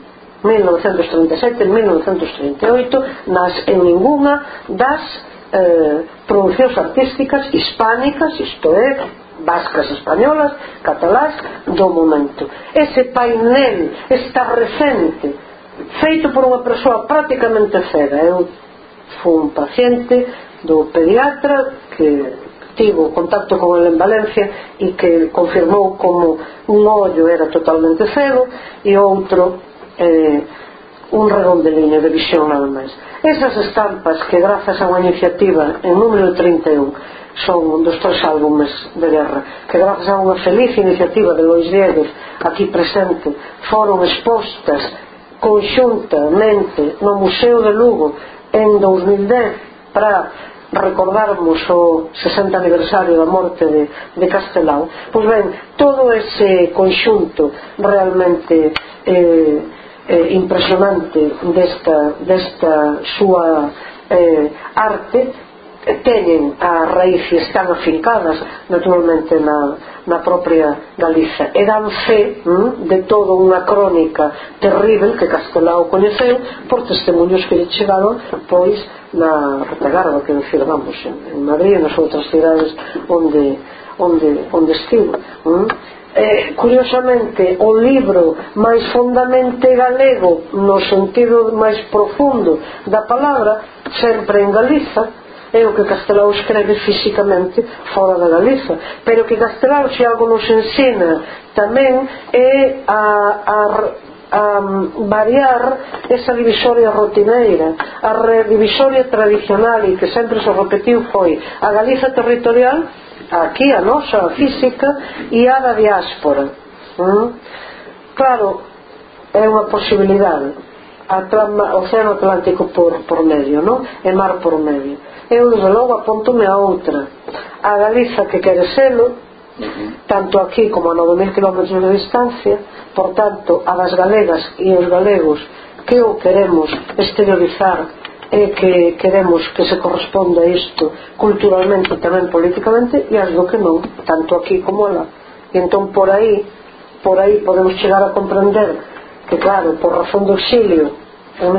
1937-1938 en ninguna das producións artísticas hispánicas, isto é, vascas españolas, catalás do momento. Ese painel está recente, feito por unha persoa prácticamente cega. Eu fui un paciente do pediatra que tivo contacto con ele en Valencia e que confirmou como un ollo era totalmente cego e outro un redondeliño de visión nada máis. Esas estampas que grazas a unha iniciativa en número 31 son dos 3 álbumes de guerra, que grazas a unha feliz iniciativa de Lois Diegues aquí presente foron expostas conxuntamente no Museo de Lugo en 2010 para recordarmos o 60 aniversario da morte de Castelao. Pois ben, todo ese conxunto realmente impresionante desta súa arte teñen a raíz e están afincadas naturalmente na propia Galiza e dan fe de toda unha crónica terrible que Castelao coñeceu por testemunhos que lle chegaron pois na retagarda, que decir, vamos, en Madrid e nas outras cidades onde estivo. Curiosamente, o libro máis fondamente galego no sentido máis profundo da palabra, sempre en Galiza, é o que Castelao escreve físicamente fora da Galiza, pero que Castelao, se algo nos ensina tamén, é a variar esa divisoria rotineira, a divisoria tradicional e que sempre se repetiu foi a Galiza territorial, aquí a nosa, a física, e a da diáspora. Claro, é unha posibilidade, Océano Atlántico por medio, non? E mar por medio. Eu desde logo apóntome a outra, a Galiza que quere selo, tanto aquí como a 9.000 km de distancia, por tanto a das galegas e os galegos que o queremos exteriorizar e que queremos que se corresponda a isto culturalmente e tamén políticamente, e as do que non, tanto aquí como alá. E entón por aí podemos chegar a comprender que, claro, por razón do exilio en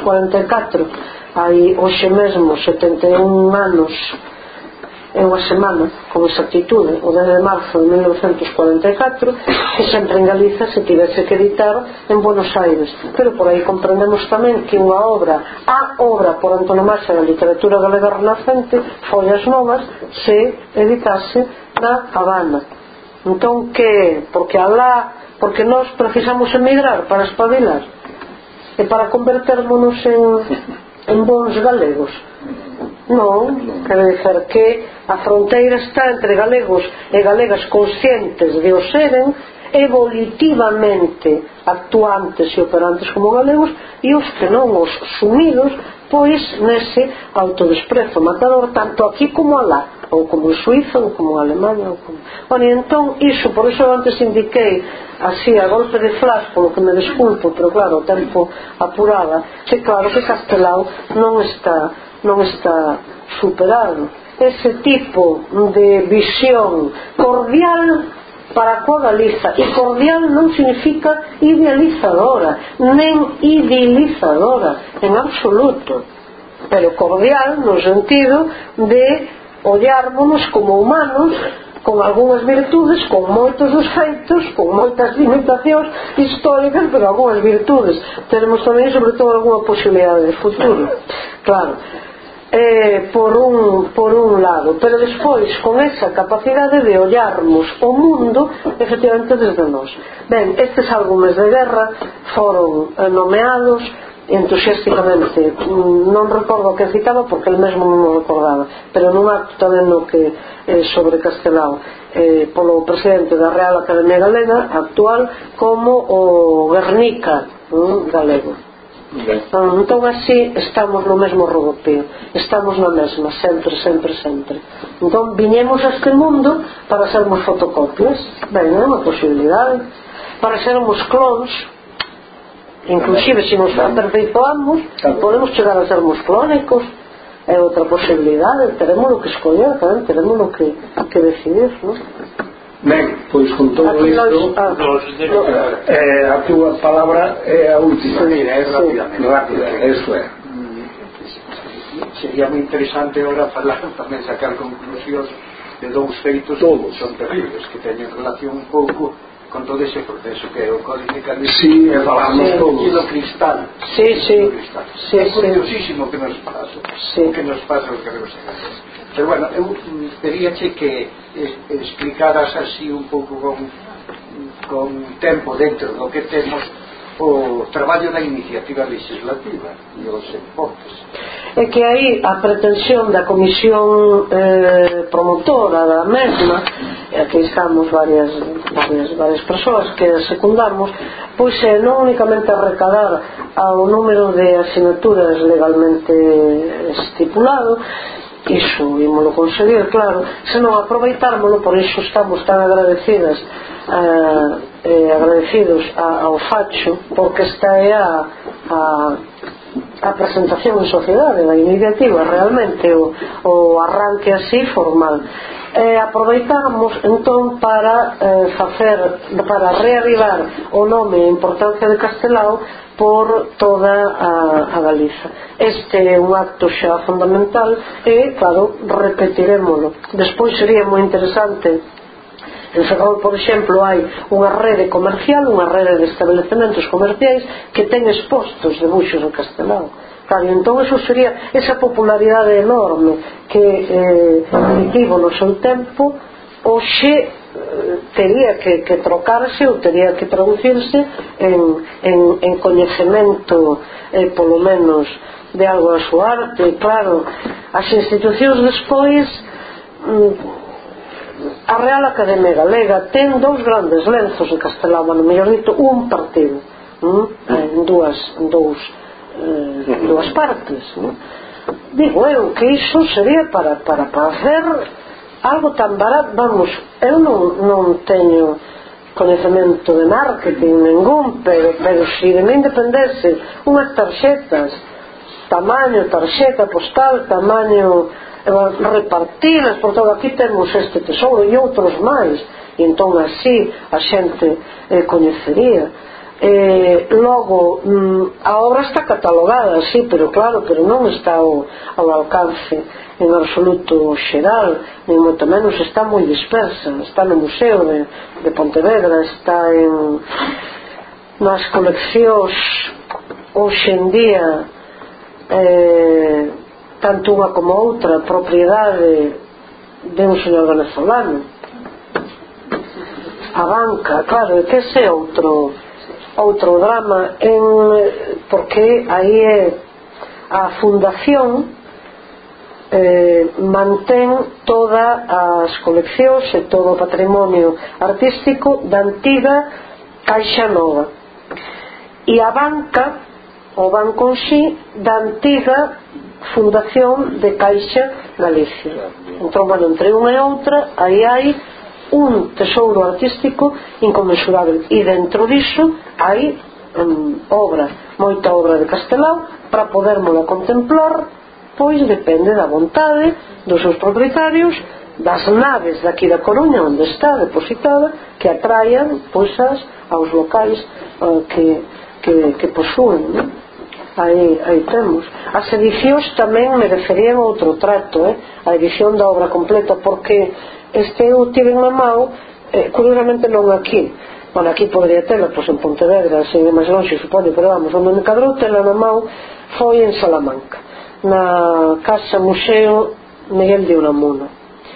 1944 hai hoxe mesmo 71 anos é unha semana con exactitude, o 10 de marzo de 1944, que sempre en Galiza se tivese que editar en Buenos Aires, pero por aí comprendemos tamén que unha obra, a obra por antonomasia da literatura galega renacente, Follas Novas, se editase na Habana. Entón, que? Porque nós precisamos emigrar para espabilar e para convertermonos en bons galegos. Non, quero dizer que a fronteira está entre galegos e galegas conscientes de o seren, evolutivamente actuantes e operantes como galegos, e os que non, os sumidos pois nese autodesprezo matador, tanto aquí como alá, ou como en Suiza ou como en Alemania ou como... Bueno, e entón iso, por iso antes indiquei así a golpe de flash, polo que me desculpo, pero claro, o tempo apurada, que claro que Castelao non está superado. Ese tipo de visión cordial para coa Galiza, e cordial non significa idealizadora nen idealizadora en absoluto, pero cordial no sentido de ollarmonos como humanos con algunhas virtudes, con moitos defeitos, con moitas limitacións históricas, pero algunhas virtudes tenemos tamén, sobre todo, algunha posibilidade de futuro, claro, por un lado, pero despois con esa capacidade de ollarmos o mundo efectivamente desde nós. Ben, estes álbumes de guerra foron nomeados entusiásticamente, non recordo que citaba porque el mesmo non o recordaba, pero nun acto tamén no que sobre Castelao polo presidente da Real Academia Galega actual como o Guernica galego. Entón así estamos no mesmo rodopeo, estamos na mesma, sempre. Entón viñemos a este mundo para sermos fotocopias, ben, é unha posibilidade, para sermos clones, inclusive se nos aperfeizoamos podemos chegar a sermos clónicos, é outra posibilidade, teremos o que escoller, teremos o que decidir, non? Ben, pois con todo isto a túa palabra é a última. Rápida, eso é. Sería moi interesante ahora falar, tamén sacar conclusións de dous feitos que son terribles, que teñen relación un pouco con todo ese proceso que é o Códice Calizo. Sí, falamos todos. E do cristal. Sí. É curiosísimo que nos pasa, o que nos pasa os galegos en Galicia. Pero bueno, eu pedíache que explicaras así un pouco con tempo dentro do que temos o traballo da iniciativa legislativa e os enfoques. É que aí a pretensión da comisión promotora da mesma, que estamos varias persoas que secundamos, pois é non únicamente recadar ao número de asignaturas legalmente estipulado, iso ímolo conseguir, claro, senón aproveitármolo. Por iso estamos tan agradecidos ao Facho, porque esta é a presentación en sociedade da iniciativa, realmente o arranque así formal. Aproveitarmos entón para reavivar o nome e a importancia de Castelao por toda a Galiza. Este é un acto xa fundamental e, claro, repetiremoslo. Despois sería moi interesante, en Ferrol, por exemplo, hai unha rede comercial, unha rede de establecementos comerciais que ten expostos debuxos de Castelao. Claro, entón eso sería esa popularidade enorme que tivo no seu tempo, hoxe tería que trocarse ou tería que traducirse en coñecemento, polo menos de algo da súa arte. Claro, as institucións despois, a Real Academia Galega ten dous grandes lenzos de Castelao, no mellor dito, un partido en dúas partes, digo eu que iso sería para facer algo tan barato. Vamos, eu non teño coñecemento de marketing ningún, pero se de me dependese unhas tarxetas tamaño tarxeta postal, tamaño repartidas por todo, aquí temos este tesouro e outros máis, e entón así a xente coñecería. Logo a obra está catalogada, sí, pero claro, pero non está ao alcance en absoluto xeral, nin moito menos, está moi dispersa. Está no Museo de Pontevedra, está nas coleccións hoxe en día, tanto unha como outra propiedade de un señor venezolano. A banca, claro, que ese é outro drama, porque aí é a fundación mantén todas as coleccións e todo o patrimonio artístico da antiga Caixa Nova, e a banca, o banco en sí, da antiga fundación de Caixa Galicia. Entón, bueno, entre unha e outra aí hai un tesouro artístico inconmensurável, e dentro diso hai moita obra de Castelao para podermola contemplar. Pois depende da vontade dos seus propietarios, das naves daqui da Coruña onde está depositada, que atraian pois aos locais que posúen, non? Aí temos as edicións. Tamén merecerían outro trato, a edición da obra completa, porque eu tive na mão, curiosamente non aquí, bueno, aquí podría tela, pois en Pontevedra, sen é máis longe, supoño, pero vamos, onde me cadrou tela na mão foi en Salamanca, na Casa Museo Miguel de Unamuno,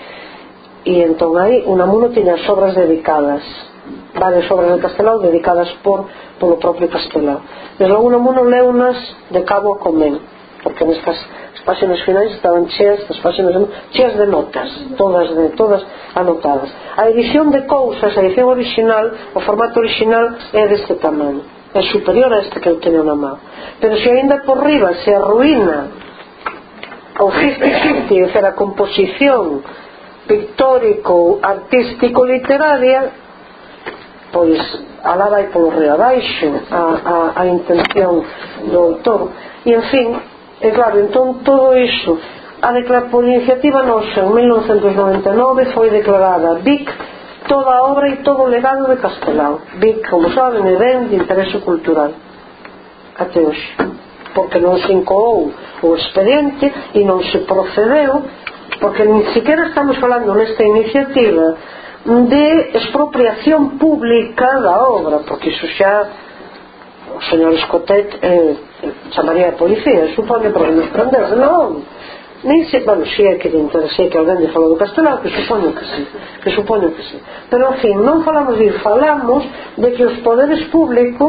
e entón aí Unamuno tiña as obras dedicadas, varias obras de Castelao dedicadas polo propio Castelao. Desde logo Unamuno leunas de cabo a comén, porque nestas páxinas finais estaban cheas de notas, todas anotadas. A edición de cousas, a edición original, o formato original é deste tamaño, é superior a este que eu teño na mão, pero se ainda por riba se arruína o 50-50, é dizer, a composición pictórico, artístico, literaria, pois alá vai polo río abaixo a intención do autor. E en fin, e claro, entón todo iso, por iniciativa nosa en 1999 foi declarada BIC toda a obra e todo o legado de Castelao. BIC, como saben, é ben de interese cultural até hoxe, porque non se incoou o expediente e non se procedeu, porque nin siquiera estamos falando nesta iniciativa de expropiación pública da obra, porque iso xa o señor Escotet chamaría a policía, supoño, para nos prender. Non, nin se, bueno, si é que lle interese que alguén lle falou do Castelao, que supoño que sí, pero en fin, non falamos de que os poderes públicos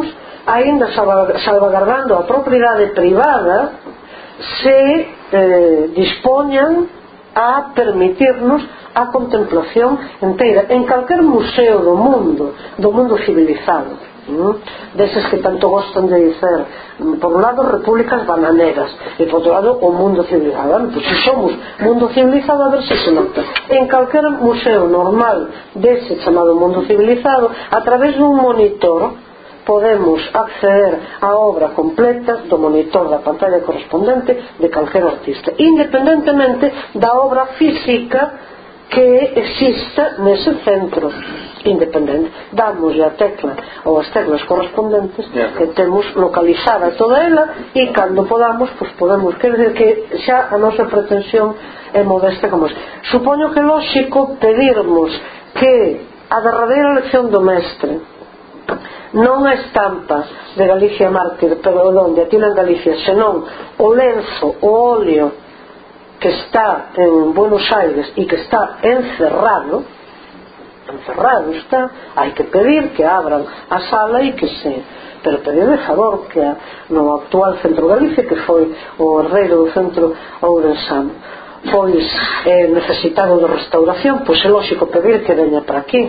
aínda salvaguardando a propiedade privada, se dispoñan a permitirnos a contemplación inteira en calquer museo do mundo civilizado, deses que tanto gostan de dicer, por un lado repúblicas bananeras e por outro lado o mundo civilizado. Pois se somos mundo civilizado, a ver se se nota en calquer museo normal dese chamado mundo civilizado, a través dun monitor podemos acceder á obra completa do monitor da pantalla correspondente de calquer artista, independentemente da obra física que exista nese centro independente. Damos a tecla ou as teclas correspondentes que temos localizada toda ela, e cando podamos, pois podemos, quer dizer que xa a nosa pretensión é modesta como es. Supoño que é lógico pedirmos que a derradeira lección do mestre, non a estampa de Galicia Mártir, perdón, de Atila en Galicia, senón o lenzo, o óleo que está en Buenos Aires e que está encerrado está, hai que pedir que abran a sala e que se, pero pedir de favor que no actual Centro Galicia, que foi o herdeiro do Centro Ourensano, pois necesitado de restauración, pois é lógico pedir que veña para aquí.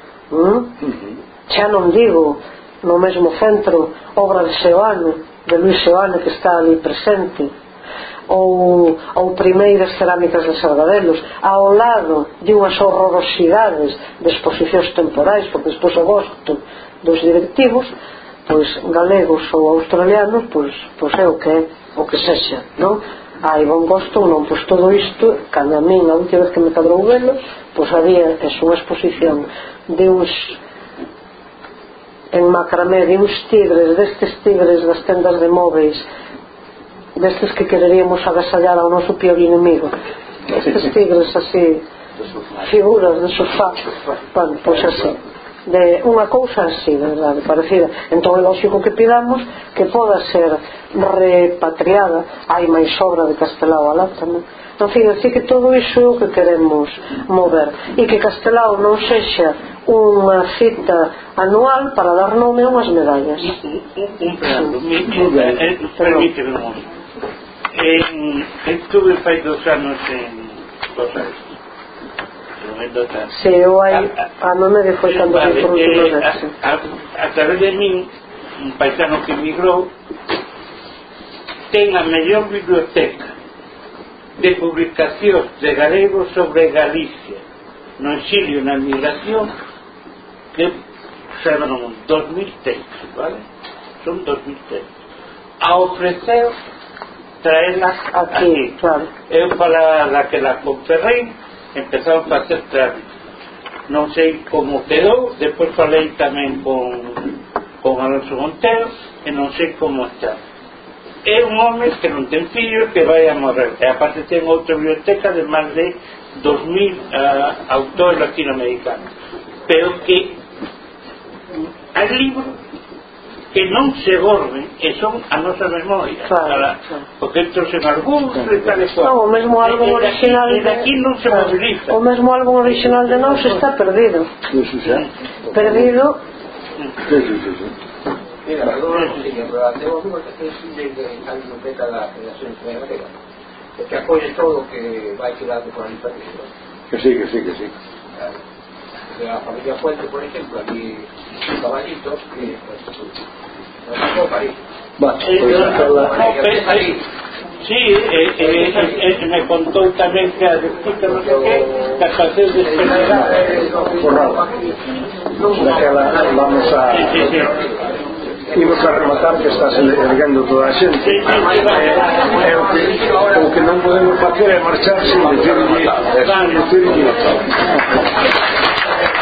Xa non digo no mesmo centro obra de Seoane, de Luis Seoane, que está ali presente, ou primeiras cerámicas de Sargadelos, ao lado de unhas horrorosidades de exposicións temporais, porque despois o gosto dos directivos, pois galegos ou australianos, pois é o que sexa, non? Hai bon gosto ou non, pois todo isto, cando a min a última vez que me cadrou velo, pois había unha exposición de uns en macramé, de uns tigres, destes tigres das tendas de móveis, destes que quereríamos agasallar ao noso pior inimigo, estes tigres así, figuras de sofá, bueno, pois así, de unha cousa así, de verdade, parecida. Entón é lógico que pidamos que poda ser repatriada. Hai máis obra de Castelao alá tamén. En fin, así que todo iso é o que queremos mover, e que Castelao non sexa unha cita anual para dar nome a unhas medallas. Permíteme un momento. Estuve fai 2 anos en Los Ángeles. Se eu hai ano medio foi cando foi por última vez. A través de min, un paisano que emigrou ten a mellor biblioteca de publicacións de galegos sobre Galicia no exilio e na migración, que serán 2000 textos, vale? Son 2000 textos a ofrecer traerlas aquí, claro. Eu para daquela con Ferrein empezaron a facer trámites, non sei como quedou, depois falei tamén con Alonso Montero e non sei como está. É un home que non ten fillo, que vai a morrer, e aparte ten outra biblioteca de máis de 2000 autores latinoamericanos, pero que hai libros que non se borren e son a nosa memoria, claro. Porque estos en algúns e tal e cual, o mesmo álbum original e daqui non se moviliza, o mesmo álbum original de nós está perdido. Perdido. Mira, perdón, pero tengo algunha que desde a biblioteca da Federación Española Galega, que apoie todo o que vai quedando por ali para arriba. Que sí. A familia Fuente, por ejemplo, aquí Caballitos, que no París. Sí, me contó tamén que a descrita non sei que capaz de despegar forrada daquela. Vamos a imos a rematar, que estás erguendo toda a xente. O que non podemos facer é marchar sin decirlle